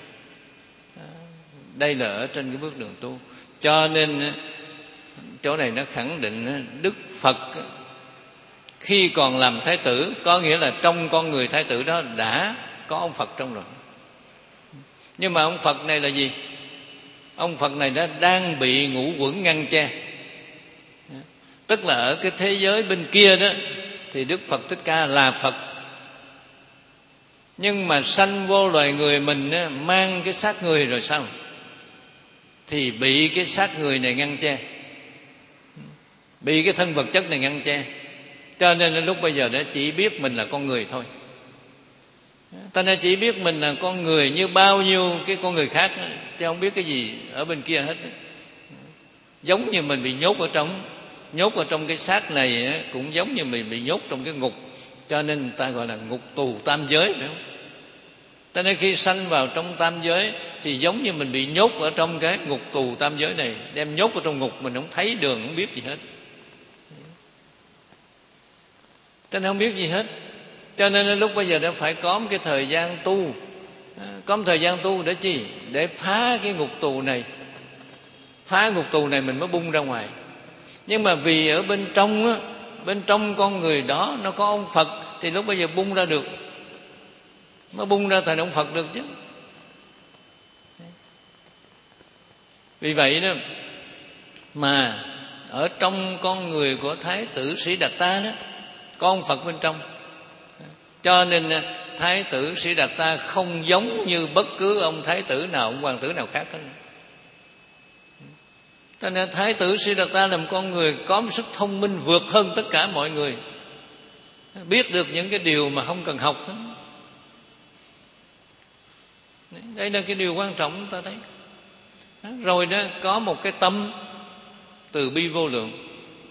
Đây là ở trên cái bước đường tu. Cho nên chỗ này nó khẳng định Đức Phật khi còn làm Thái tử, có nghĩa là trong con người Thái tử đó đã có ông Phật trong rồi. Nhưng mà ông Phật này là gì? Ông Phật này đã đang bị ngũ quẩn ngăn che. Tức là ở cái thế giới bên kia đó thì Đức Phật Thích Ca là Phật, nhưng mà sanh vô loài người mình á, mang cái xác người rồi sao? Thì bị cái xác người này ngăn che, bị cái thân vật chất này ngăn che. Cho nên lúc bây giờ đã chỉ biết mình là con người thôi. Ta nên chỉ biết mình là con người như bao nhiêu cái con người khác, chứ không biết cái gì ở bên kia hết. Giống như mình bị nhốt ở trong Nhốt ở trong cái xác này cũng giống như mình bị nhốt trong cái ngục. Cho nên ta gọi là ngục tù tam giới, phải không? Cho nên khi sanh vào trong tam giới thì giống như mình bị nhốt ở trong cái ngục tù tam giới này. Đem nhốt ở trong ngục, mình không thấy đường, không biết gì hết. Cho nên không biết gì hết. Cho nên lúc bây giờ đã phải có một cái thời gian tu. Có một thời gian tu để chi? Để phá cái ngục tù này. Phá ngục tù này mình mới bung ra ngoài. Nhưng mà vì ở bên trong á, bên trong con người đó nó có ông Phật, thì lúc bây giờ bung ra được, mới bung ra thành ông Phật được chứ. Vì vậy đó mà ở trong con người của Thái tử Sĩ Đạt Ta đó có ông Phật bên trong. Cho nên Thái tử Siddhartha không giống như bất cứ ông thái tử nào, ông hoàng tử nào khác hết. Cho nên Thái tử Siddhartha là một con người có một sức thông minh vượt hơn tất cả mọi người, biết được những cái điều mà không cần học hết. Đây là cái điều quan trọng ta thấy. Rồi đó, có một cái tâm từ bi vô lượng.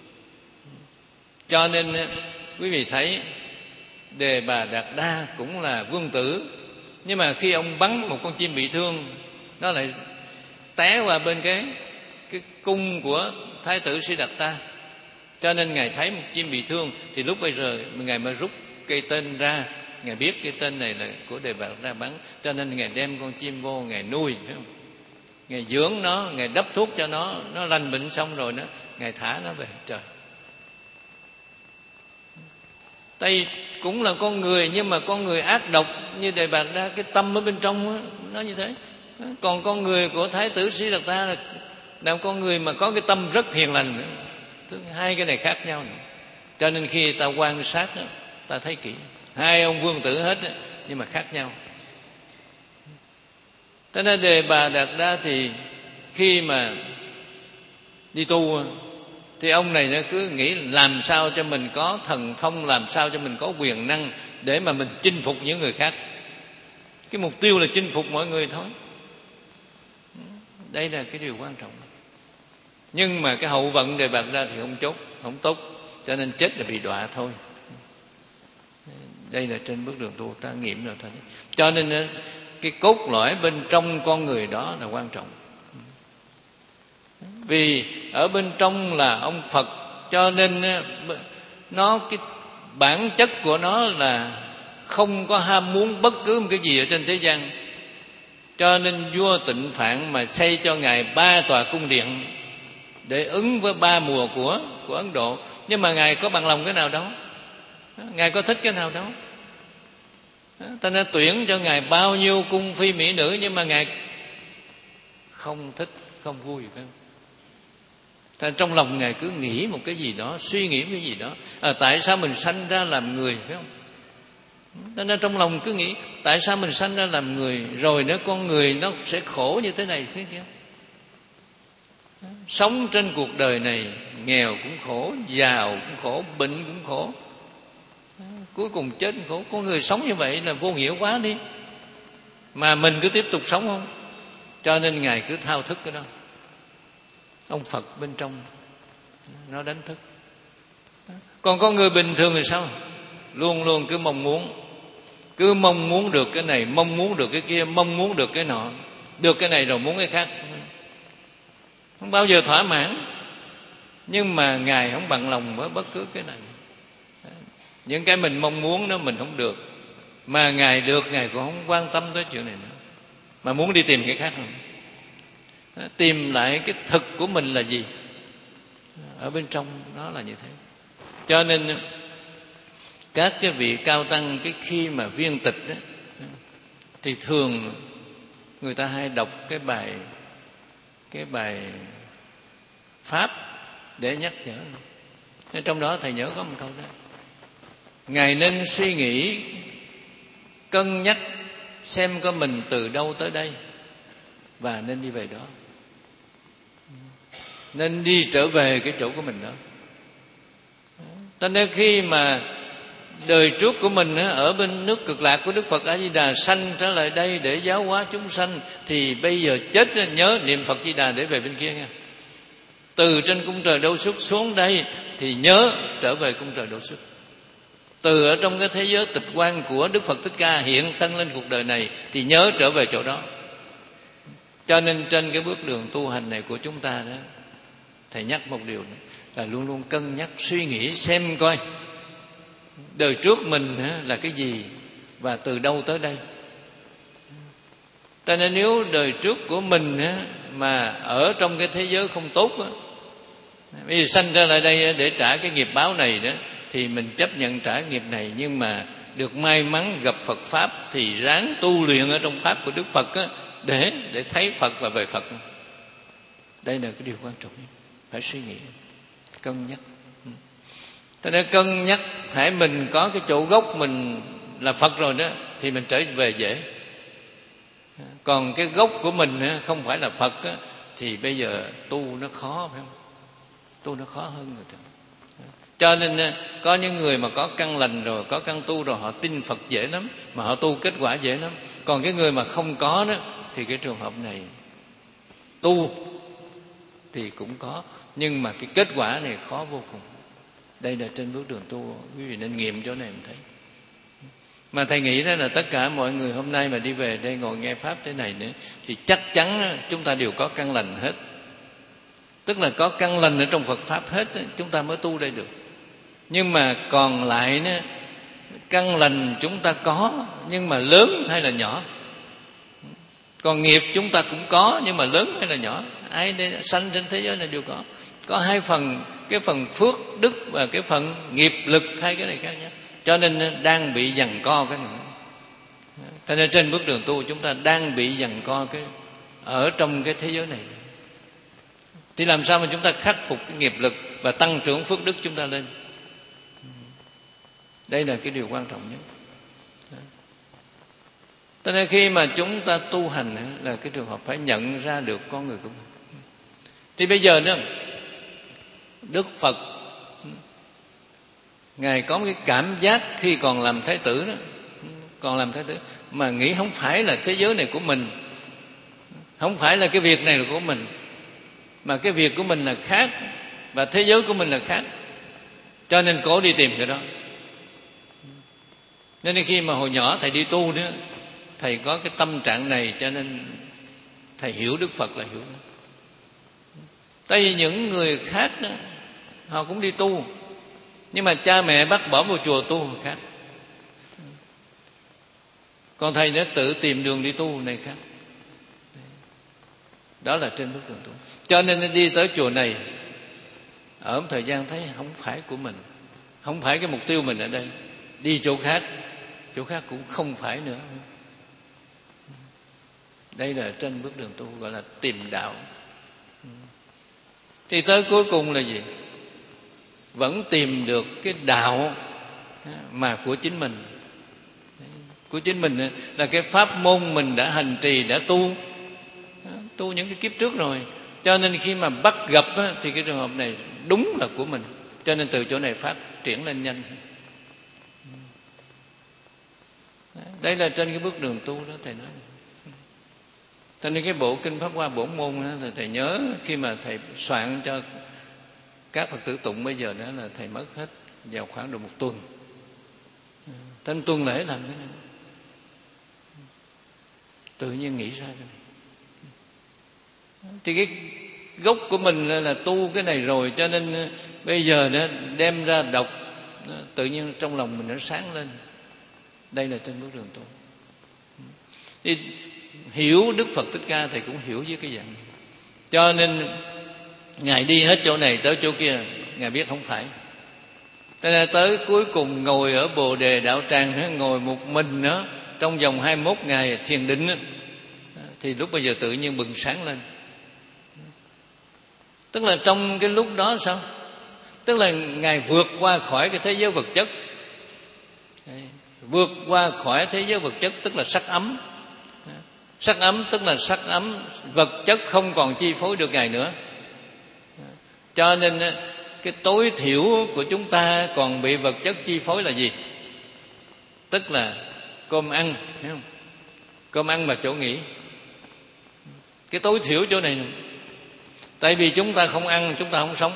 Cho nên quý vị thấy Đề Bà Đạt Đa cũng là vương tử, nhưng mà khi ông bắn một con chim bị thương, nó lại té qua bên cái cái cung của Thái tử Siddhartha. Cho nên Ngài thấy một chim bị thương, thì lúc bây giờ Ngài mới rút cây tên ra. Ngài biết cái tên này là của Đề Bà Đạt Đa bắn, cho nên Ngài đem con chim vô, Ngài nuôi, phải không? Ngài dưỡng nó, Ngài đắp thuốc cho nó, nó lành bệnh xong rồi đó, Ngài thả nó về trời. Đây cũng là con người, nhưng mà con người ác độc như Đề Bà Đạt Đa, cái tâm ở bên trong đó, nó như thế. Còn con người của Thái tử Siddhartha là, là con người mà có cái tâm rất hiền lành nữa. Hai cái này khác nhau nữa. Cho nên khi ta quan sát đó, ta thấy kỹ, hai ông vương tử hết nhưng mà khác nhau. Thế nên Đề Bà Đạt Đa thì khi mà đi tu thì ông này nó cứ nghĩ làm sao cho mình có thần thông, làm sao cho mình có quyền năng để mà mình chinh phục những người khác. Cái mục tiêu là chinh phục mọi người thôi. Đây là cái điều quan trọng. Nhưng mà cái hậu vận Đề Bà Đạt Đa thì không chốt, không tốt, cho nên chết là bị đọa thôi. Đây là trên bước đường tu ta nghiệm rồi thôi. Cho nên cái cốt lõi bên trong con người đó là quan trọng. Vì ở bên trong là ông Phật, cho nên nó cái bản chất của nó là không có ham muốn bất cứ một cái gì ở trên thế gian. Cho nên vua Tịnh Phạn mà xây cho Ngài ba tòa cung điện để ứng với ba mùa của của Ấn Độ, nhưng mà Ngài có bằng lòng cái nào đâu, Ngài có thích cái nào đâu. Ta đã tuyển cho Ngài bao nhiêu cung phi mỹ nữ, nhưng mà Ngài không thích, không vui, phải không? Ta trong lòng Ngài cứ nghĩ một cái gì đó, suy nghĩ cái gì đó, à, tại sao mình sanh ra làm người, phải không? Ta nên trong lòng cứ nghĩ tại sao mình sanh ra làm người, rồi nữa con người nó sẽ khổ như thế này thế kia. Sống trên cuộc đời này, nghèo cũng khổ, giàu cũng khổ, bệnh cũng khổ, cuối cùng chết cũng khổ. Con người sống như vậy là vô nghĩa quá đi, mà mình cứ tiếp tục sống không? Cho nên Ngài cứ thao thức cái đó. Ông Phật bên trong nó đánh thức. Còn con người bình thường thì sao? Luôn luôn cứ mong muốn, cứ mong muốn được cái này, mong muốn được cái kia, mong muốn được cái nọ, được cái này rồi muốn cái khác, không bao giờ thỏa mãn. Nhưng mà Ngài không bằng lòng với bất cứ cái này. Những cái mình mong muốn đó mình không được, mà Ngài được, Ngài cũng không quan tâm tới chuyện này nữa, mà muốn đi tìm cái khác nữa. Tìm lại cái thực của mình là gì, ở bên trong nó là như thế. Cho nên các cái vị cao tăng cái khi mà viên tịch đó, thì thường người ta hay đọc cái bài cái bài pháp để nhắc nhở. Nên trong đó thầy nhớ có một câu đó: Ngài nên suy nghĩ, cân nhắc xem có mình từ đâu tới đây và nên đi về đó, nên đi trở về cái chỗ của mình đó. Cho nên khi mà đời trước của mình ở bên nước Cực Lạc của Đức Phật A Di Đà sanh trở lại đây để giáo hóa chúng sanh, thì bây giờ chết nhớ niệm Phật Di Đà để về bên kia nha. Từ trên cung trời Đâu Xuất xuống đây thì nhớ trở về cung trời Đâu Xuất. Từ ở trong cái thế giới tịch quan của Đức Phật Thích Ca hiện thân lên cuộc đời này thì nhớ trở về chỗ đó. Cho nên trên cái bước đường tu hành này của chúng ta đó, thầy nhắc một điều nữa, là luôn luôn cân nhắc suy nghĩ xem coi đời trước mình là cái gì và từ đâu tới đây. Cho nên nếu đời trước của mình mà ở trong cái thế giới không tốt, bây giờ sanh ra lại đây để trả cái nghiệp báo này đó, thì mình chấp nhận trả nghiệp này. Nhưng mà được may mắn gặp Phật Pháp thì ráng tu luyện ở trong Pháp của Đức Phật á, để để thấy Phật và về Phật. Đây là cái điều quan trọng, phải suy nghĩ, cân nhắc. Cho nên cân nhắc, hãy mình có cái chỗ gốc mình là Phật rồi đó, thì mình trở về dễ. Còn cái gốc của mình không phải là Phật thì bây giờ tu nó khó, phải không? Tu nó khó hơn người thường. Cho nên có những người mà có căn lành rồi, có căn tu rồi, họ tin Phật dễ lắm, mà họ tu kết quả dễ lắm. Còn cái người mà không có đó thì cái trường hợp này tu thì cũng có, nhưng mà cái kết quả này khó vô cùng. Đây là trên bước đường tu, quý vị nên nghiệm chỗ này mình thấy. Mà thầy nghĩ đó là tất cả mọi người hôm nay mà đi về đây ngồi nghe Pháp thế này nữa thì chắc chắn chúng ta đều có căn lành hết. Tức là có căn lành ở trong Phật Pháp hết, chúng ta mới tu đây được. Nhưng mà còn lại nữa, căn lành chúng ta có, nhưng mà lớn hay là nhỏ? Còn nghiệp chúng ta cũng có, nhưng mà lớn hay là nhỏ? Ai đây sanh trên thế giới này đều có. Có hai phần, cái phần phước đức và cái phần nghiệp lực, hai cái này khác nhau. Cho nên đang bị giằng co cái này. Cho nên trên bước đường tu chúng ta đang bị giằng co cái ở trong cái thế giới này. Thì làm sao mà chúng ta khắc phục cái nghiệp lực và tăng trưởng phước đức chúng ta lên? Đây là cái điều quan trọng nhất. Cho nên khi mà chúng ta tu hành là cái trường hợp phải nhận ra được con người của mình. Thì bây giờ đó, Đức Phật Ngài có một cái cảm giác khi còn làm Thái tử đó, còn làm Thái tử mà nghĩ không phải là thế giới này của mình, không phải là cái việc này là của mình, mà cái việc của mình là khác và thế giới của mình là khác. Cho nên cố đi tìm cái đó. Nên khi mà hồi nhỏ thầy đi tu đó, thầy có cái tâm trạng này, cho nên thầy hiểu Đức Phật là hiểu. Tại vì những người khác đó, họ cũng đi tu, nhưng mà cha mẹ bắt bỏ vào chùa tu khác. Còn thầy đã tự tìm đường đi tu này khác. Đó là trên bước đường tu. Cho nên đi tới chùa này, ở một thời gian thấy không phải của mình, không phải cái mục tiêu mình ở đây. Đi chỗ khác, chỗ khác cũng không phải nữa. Đây là trên bước đường tu, gọi là tìm đạo. Thì tới cuối cùng là gì? Vẫn tìm được cái đạo mà của chính mình. Của chính mình là cái pháp môn mình đã hành trì, đã tu, tu những cái kiếp trước rồi. Cho nên khi mà bắt gặp thì cái trường hợp này đúng là của mình. Cho nên từ chỗ này phát triển lên nhanh. Đây là trên cái bước đường tu đó thầy nói. Cho nên cái bộ Kinh Pháp Hoa Bổn Môn đó là thầy nhớ khi mà thầy soạn cho các Phật tử tụng bây giờ đó là thầy mất hết vào khoảng độ một tuần. Thanh tuần lễ làm cái này. Tự nhiên nghĩ ra cái này. Thì cái gốc của mình là tu cái này rồi, cho nên bây giờ đó đem ra đọc, tự nhiên trong lòng mình nó sáng lên. Đây là trên bước đường tu. Thì hiểu Đức Phật Thích Ca thầy cũng hiểu với cái dạng này. Cho nên Ngài đi hết chỗ này tới chỗ kia, Ngài biết không phải. Thế nên tới cuối cùng ngồi ở Bồ Đề Đạo Tràng, ngồi một mình đó, trong vòng hai mươi mốt ngày thiền định đó, thì lúc bây giờ tự nhiên bừng sáng lên. Tức là trong cái lúc đó sao? Tức là Ngài vượt qua khỏi cái thế giới vật chất. Vượt qua khỏi thế giới vật chất tức là sắc ấm. Sắc ấm tức là sắc ấm vật chất không còn chi phối được Ngài nữa. Cho nên cái tối thiểu của chúng ta còn bị vật chất chi phối là gì? Tức là cơm ăn, thấy không? Cơm ăn và chỗ nghỉ. Cái tối thiểu chỗ này. Tại vì chúng ta không ăn, chúng ta không sống.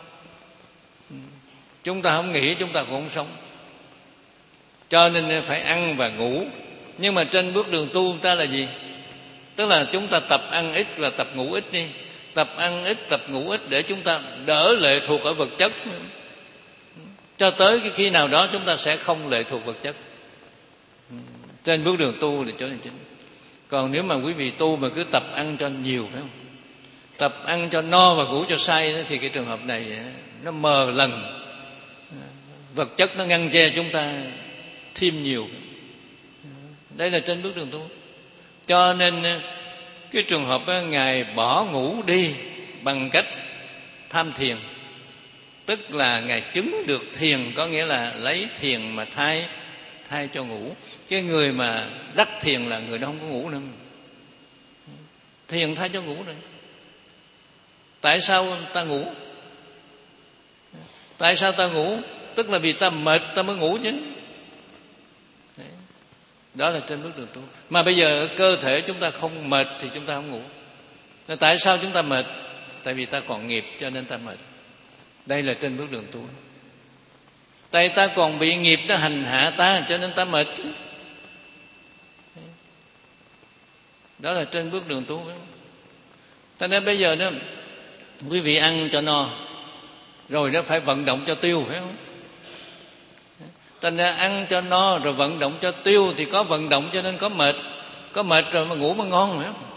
Chúng ta không nghỉ, chúng ta cũng không sống. Cho nên phải ăn và ngủ. Nhưng mà trên bước đường tu ta là gì? Tức là chúng ta tập ăn ít và tập ngủ ít đi. Tập ăn ít, tập ngủ ít để chúng ta đỡ lệ thuộc ở vật chất. Cho tới cái khi nào đó chúng ta sẽ không lệ thuộc vật chất. Trên bước đường tu là chỗ này chính. Còn nếu mà quý vị tu mà cứ tập ăn cho nhiều, phải không? Tập ăn cho no và ngủ cho say thì cái trường hợp này nó mờ lần. Vật chất nó ngăn che chúng ta thêm nhiều. Đây là trên bước đường tu. Cho nên cái trường hợp đó, Ngài bỏ ngủ đi bằng cách tham thiền. Tức là Ngài chứng được thiền, có nghĩa là lấy thiền mà thay thay cho ngủ. Cái người mà đắc thiền là người đó không có ngủ nữa. Thiền thay cho ngủ rồi. Tại sao ta ngủ? Tại sao ta ngủ? Tức là vì ta mệt ta mới ngủ chứ. Đấy. Đó là trên bước đường tu. Mà bây giờ cơ thể chúng ta không mệt thì chúng ta không ngủ. Tại sao chúng ta mệt? Tại vì ta còn nghiệp cho nên ta mệt. Đây là trên bước đường tu. Tại ta còn bị nghiệp nó hành hạ ta cho nên ta mệt chứ. Đó là trên bước đường tu. Cho nên bây giờ đó, quý vị ăn cho no, rồi nó phải vận động cho tiêu, phải không? Thành ra ăn cho no rồi vận động cho tiêu, thì có vận động cho nên có mệt. Có mệt rồi mà ngủ mà ngon, phải không?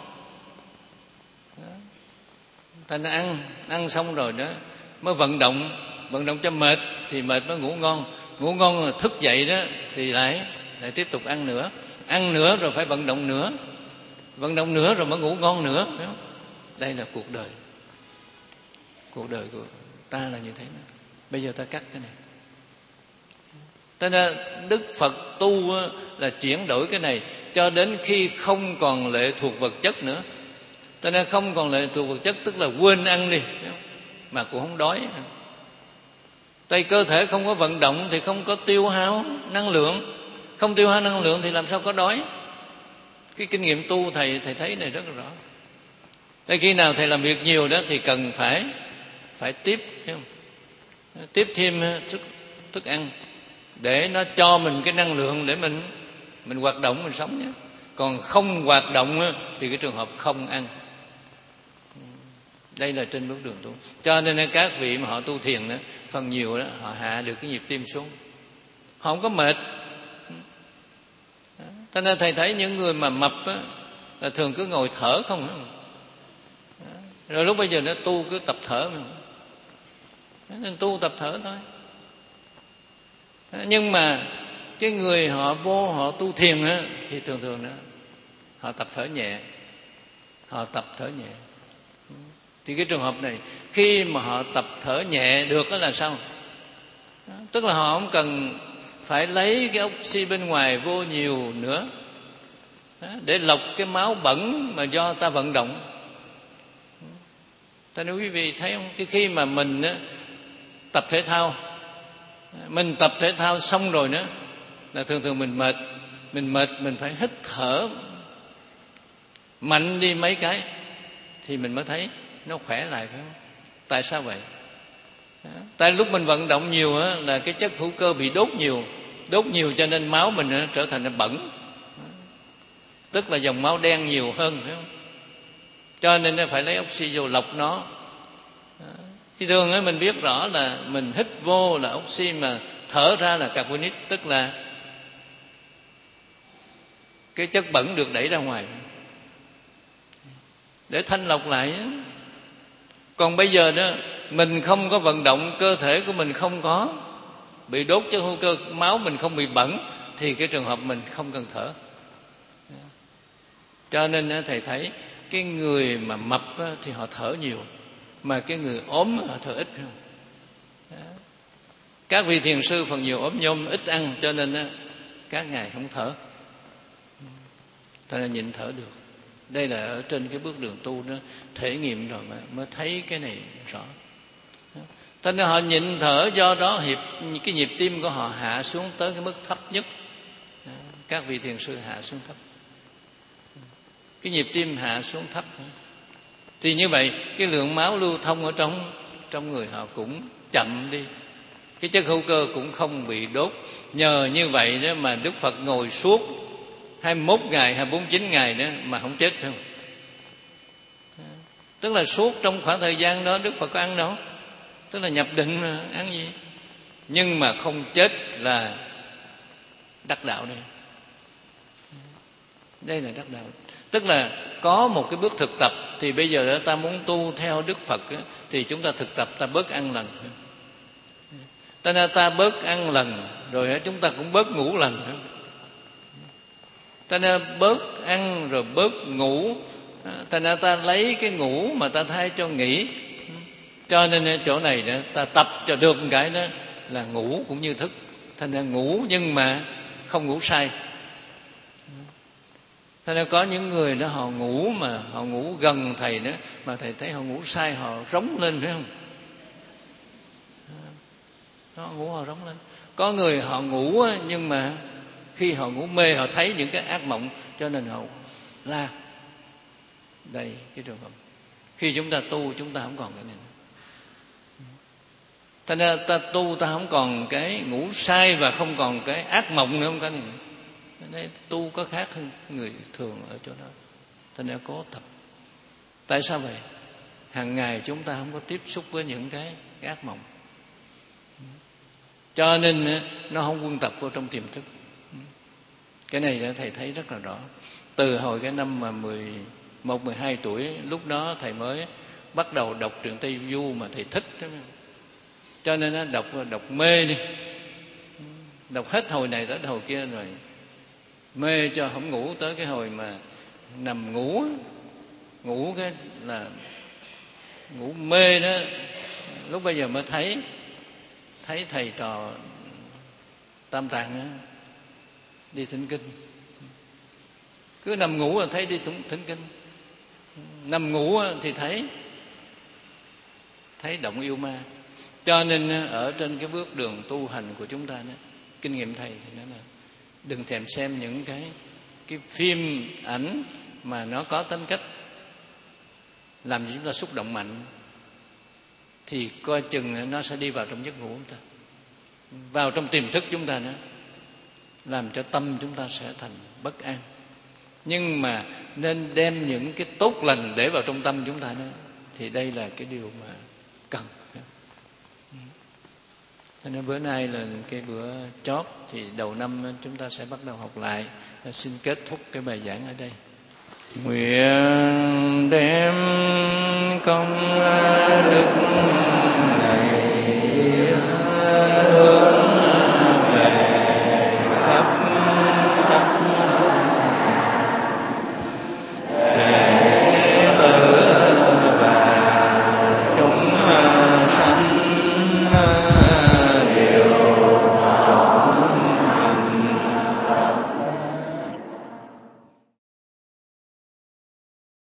Thành ra ăn, ăn xong rồi đó mới vận động, vận động cho mệt thì mệt mới ngủ ngon. Ngủ ngon rồi thức dậy đó thì lại lại tiếp tục ăn nữa. Ăn nữa rồi phải vận động nữa. Vận động nữa rồi mới ngủ ngon nữa, phải không? Đây là cuộc đời. Cuộc đời của ta là như thế này. Bây giờ ta cắt cái này. Cho nên Đức Phật tu là chuyển đổi cái này cho đến khi không còn lệ thuộc vật chất nữa. Cho nên không còn lệ thuộc vật chất tức là quên ăn đi, mà cũng không đói. Tại cơ thể không có vận động thì không có tiêu hao năng lượng. Không tiêu hao năng lượng thì làm sao có đói. Cái kinh nghiệm tu thầy thầy thấy này rất là rõ. Tại khi nào thầy làm việc nhiều đó thì cần phải phải tiếp, thấy không? Tiếp thêm thức, thức ăn để nó cho mình cái năng lượng để mình mình hoạt động, mình sống nhé. Còn không hoạt động thì cái trường hợp không ăn. Đây là trên bước đường tu. Cho nên các vị mà họ tu thiền đó, phần nhiều đó họ hạ được cái nhịp tim xuống, họ không có mệt. Cho nên thầy thấy những người mà mập á, là thường cứ ngồi thở không. Rồi lúc bây giờ nó tu cứ tập thở mà. Nên tu tập thở thôi. Nhưng mà cái người họ vô họ tu thiền á, thì thường thường đó họ tập thở nhẹ. Họ tập thở nhẹ. Thì cái trường hợp này khi mà họ tập thở nhẹ được đó là sao? Tức là họ không cần phải lấy cái oxy bên ngoài vô nhiều nữa để lọc cái máu bẩn mà do ta vận động. Ta nói quý vị thấy không? Cái khi mà mình á, tập thể thao, mình tập thể thao xong rồi nữa là thường thường mình mệt. Mình mệt mình phải hít thở mạnh đi mấy cái thì mình mới thấy nó khỏe lại, phải không? Tại sao vậy? Tại lúc mình vận động nhiều á, là cái chất hữu cơ bị đốt nhiều. Đốt nhiều cho nên máu mình á, trở thành bẩn. Tức là dòng máu đen nhiều hơn, phải không? Cho nên phải lấy oxy vô lọc nó. Thì thường á, mình biết rõ là mình hít vô là oxy, mà thở ra là carbonic, tức là cái chất bẩn được đẩy ra ngoài để thanh lọc lại á. Còn bây giờ đó mình không có vận động, cơ thể của mình không có bị đốt chất hữu cơ, máu mình không bị bẩn, thì cái trường hợp mình không cần thở. Cho nên thầy thấy cái người mà mập thì họ thở nhiều, mà cái người ốm họ thở ít hơn. Các vị thiền sư phần nhiều ốm nhôm, ít ăn, cho nên các ngài không thở, cho nên nhịn thở được. Đây là ở trên cái bước đường tu đó thể nghiệm rồi mà mới thấy cái này rõ. Cho nên họ nhịn thở, do đó hiệp cái nhịp tim của họ hạ xuống tới cái mức thấp nhất. Các vị thiền sư hạ xuống thấp, cái nhịp tim hạ xuống thấp, thì như vậy cái lượng máu lưu thông ở trong trong người họ cũng chậm đi, cái chất hữu cơ cũng không bị đốt. Nhờ như vậy đó mà Đức Phật ngồi suốt hai mươi mốt ngày, hai mươi bốn, chín ngày đó mà không chết, phải không? Tức là suốt trong khoảng thời gian đó Đức Phật có ăn đâu, tức là nhập định mà ăn gì, nhưng mà không chết là đắc đạo đây. Đây là đắc đạo. Tức là có một cái bước thực tập. Thì bây giờ ta muốn tu theo Đức Phật thì chúng ta thực tập, ta bớt ăn lần, ta nên ta bớt ăn lần rồi chúng ta cũng bớt ngủ lần. Ta nên bớt ăn rồi bớt ngủ. Ta nên ta lấy cái ngủ mà ta thay cho nghỉ. Cho nên chỗ này đó, ta tập cho được một cái đó là ngủ cũng như thức. Thành ra ngủ nhưng mà không ngủ say. Thế nên có những người đó họ ngủ mà họ ngủ gần thầy nữa, mà thầy thấy họ ngủ say họ rống lên, phải không? Họ ngủ họ rống lên. Có người họ ngủ nhưng mà khi họ ngủ mê họ thấy những cái ác mộng, cho nên họ la. Đây cái trường hợp. Khi chúng ta tu chúng ta không còn cái này nữa. Thành ra ta tu ta không còn cái ngủ say và không còn cái ác mộng nữa, không có này. Nên tu có khác hơn người thường ở chỗ đó. Thành ra cố tập. Tại sao vậy? Hàng ngày chúng ta không có tiếp xúc với những cái, cái ác mộng, cho nên nó không quân tập vô trong tiềm thức. Cái này thầy thấy rất là rõ. Từ hồi cái năm mà mười một, mười hai tuổi, lúc đó thầy mới bắt đầu đọc truyện Tây Du mà thầy thích. Cho nên nó đọc đọc mê đi, đọc hết hồi này tới hồi kia rồi mê cho không ngủ, tới cái hồi mà nằm ngủ ngủ cái là ngủ mê đó. Lúc bây giờ mới thấy thấy thầy trò Tam Tạng đó, đi thỉnh kinh, cứ nằm ngủ là thấy đi thỉnh kinh, nằm ngủ thì thấy thấy động yêu ma. Cho nên ở trên cái bước đường tu hành của chúng ta đó, kinh nghiệm thầy thì nói là đừng thèm xem những cái cái phim ảnh mà nó có tính cách làm cho chúng ta xúc động mạnh, thì coi chừng nó sẽ đi vào trong giấc ngủ chúng ta, vào trong tiềm thức chúng ta nữa, làm cho tâm chúng ta sẽ thành bất an. Nhưng mà nên đem những cái tốt lành để vào trong tâm chúng ta nữa, thì đây là cái điều mà cần. Cho nên bữa nay là cái bữa chót, thì đầu năm chúng ta sẽ bắt đầu học lại. Xin kết thúc cái bài giảng ở đây. Nguyện đem công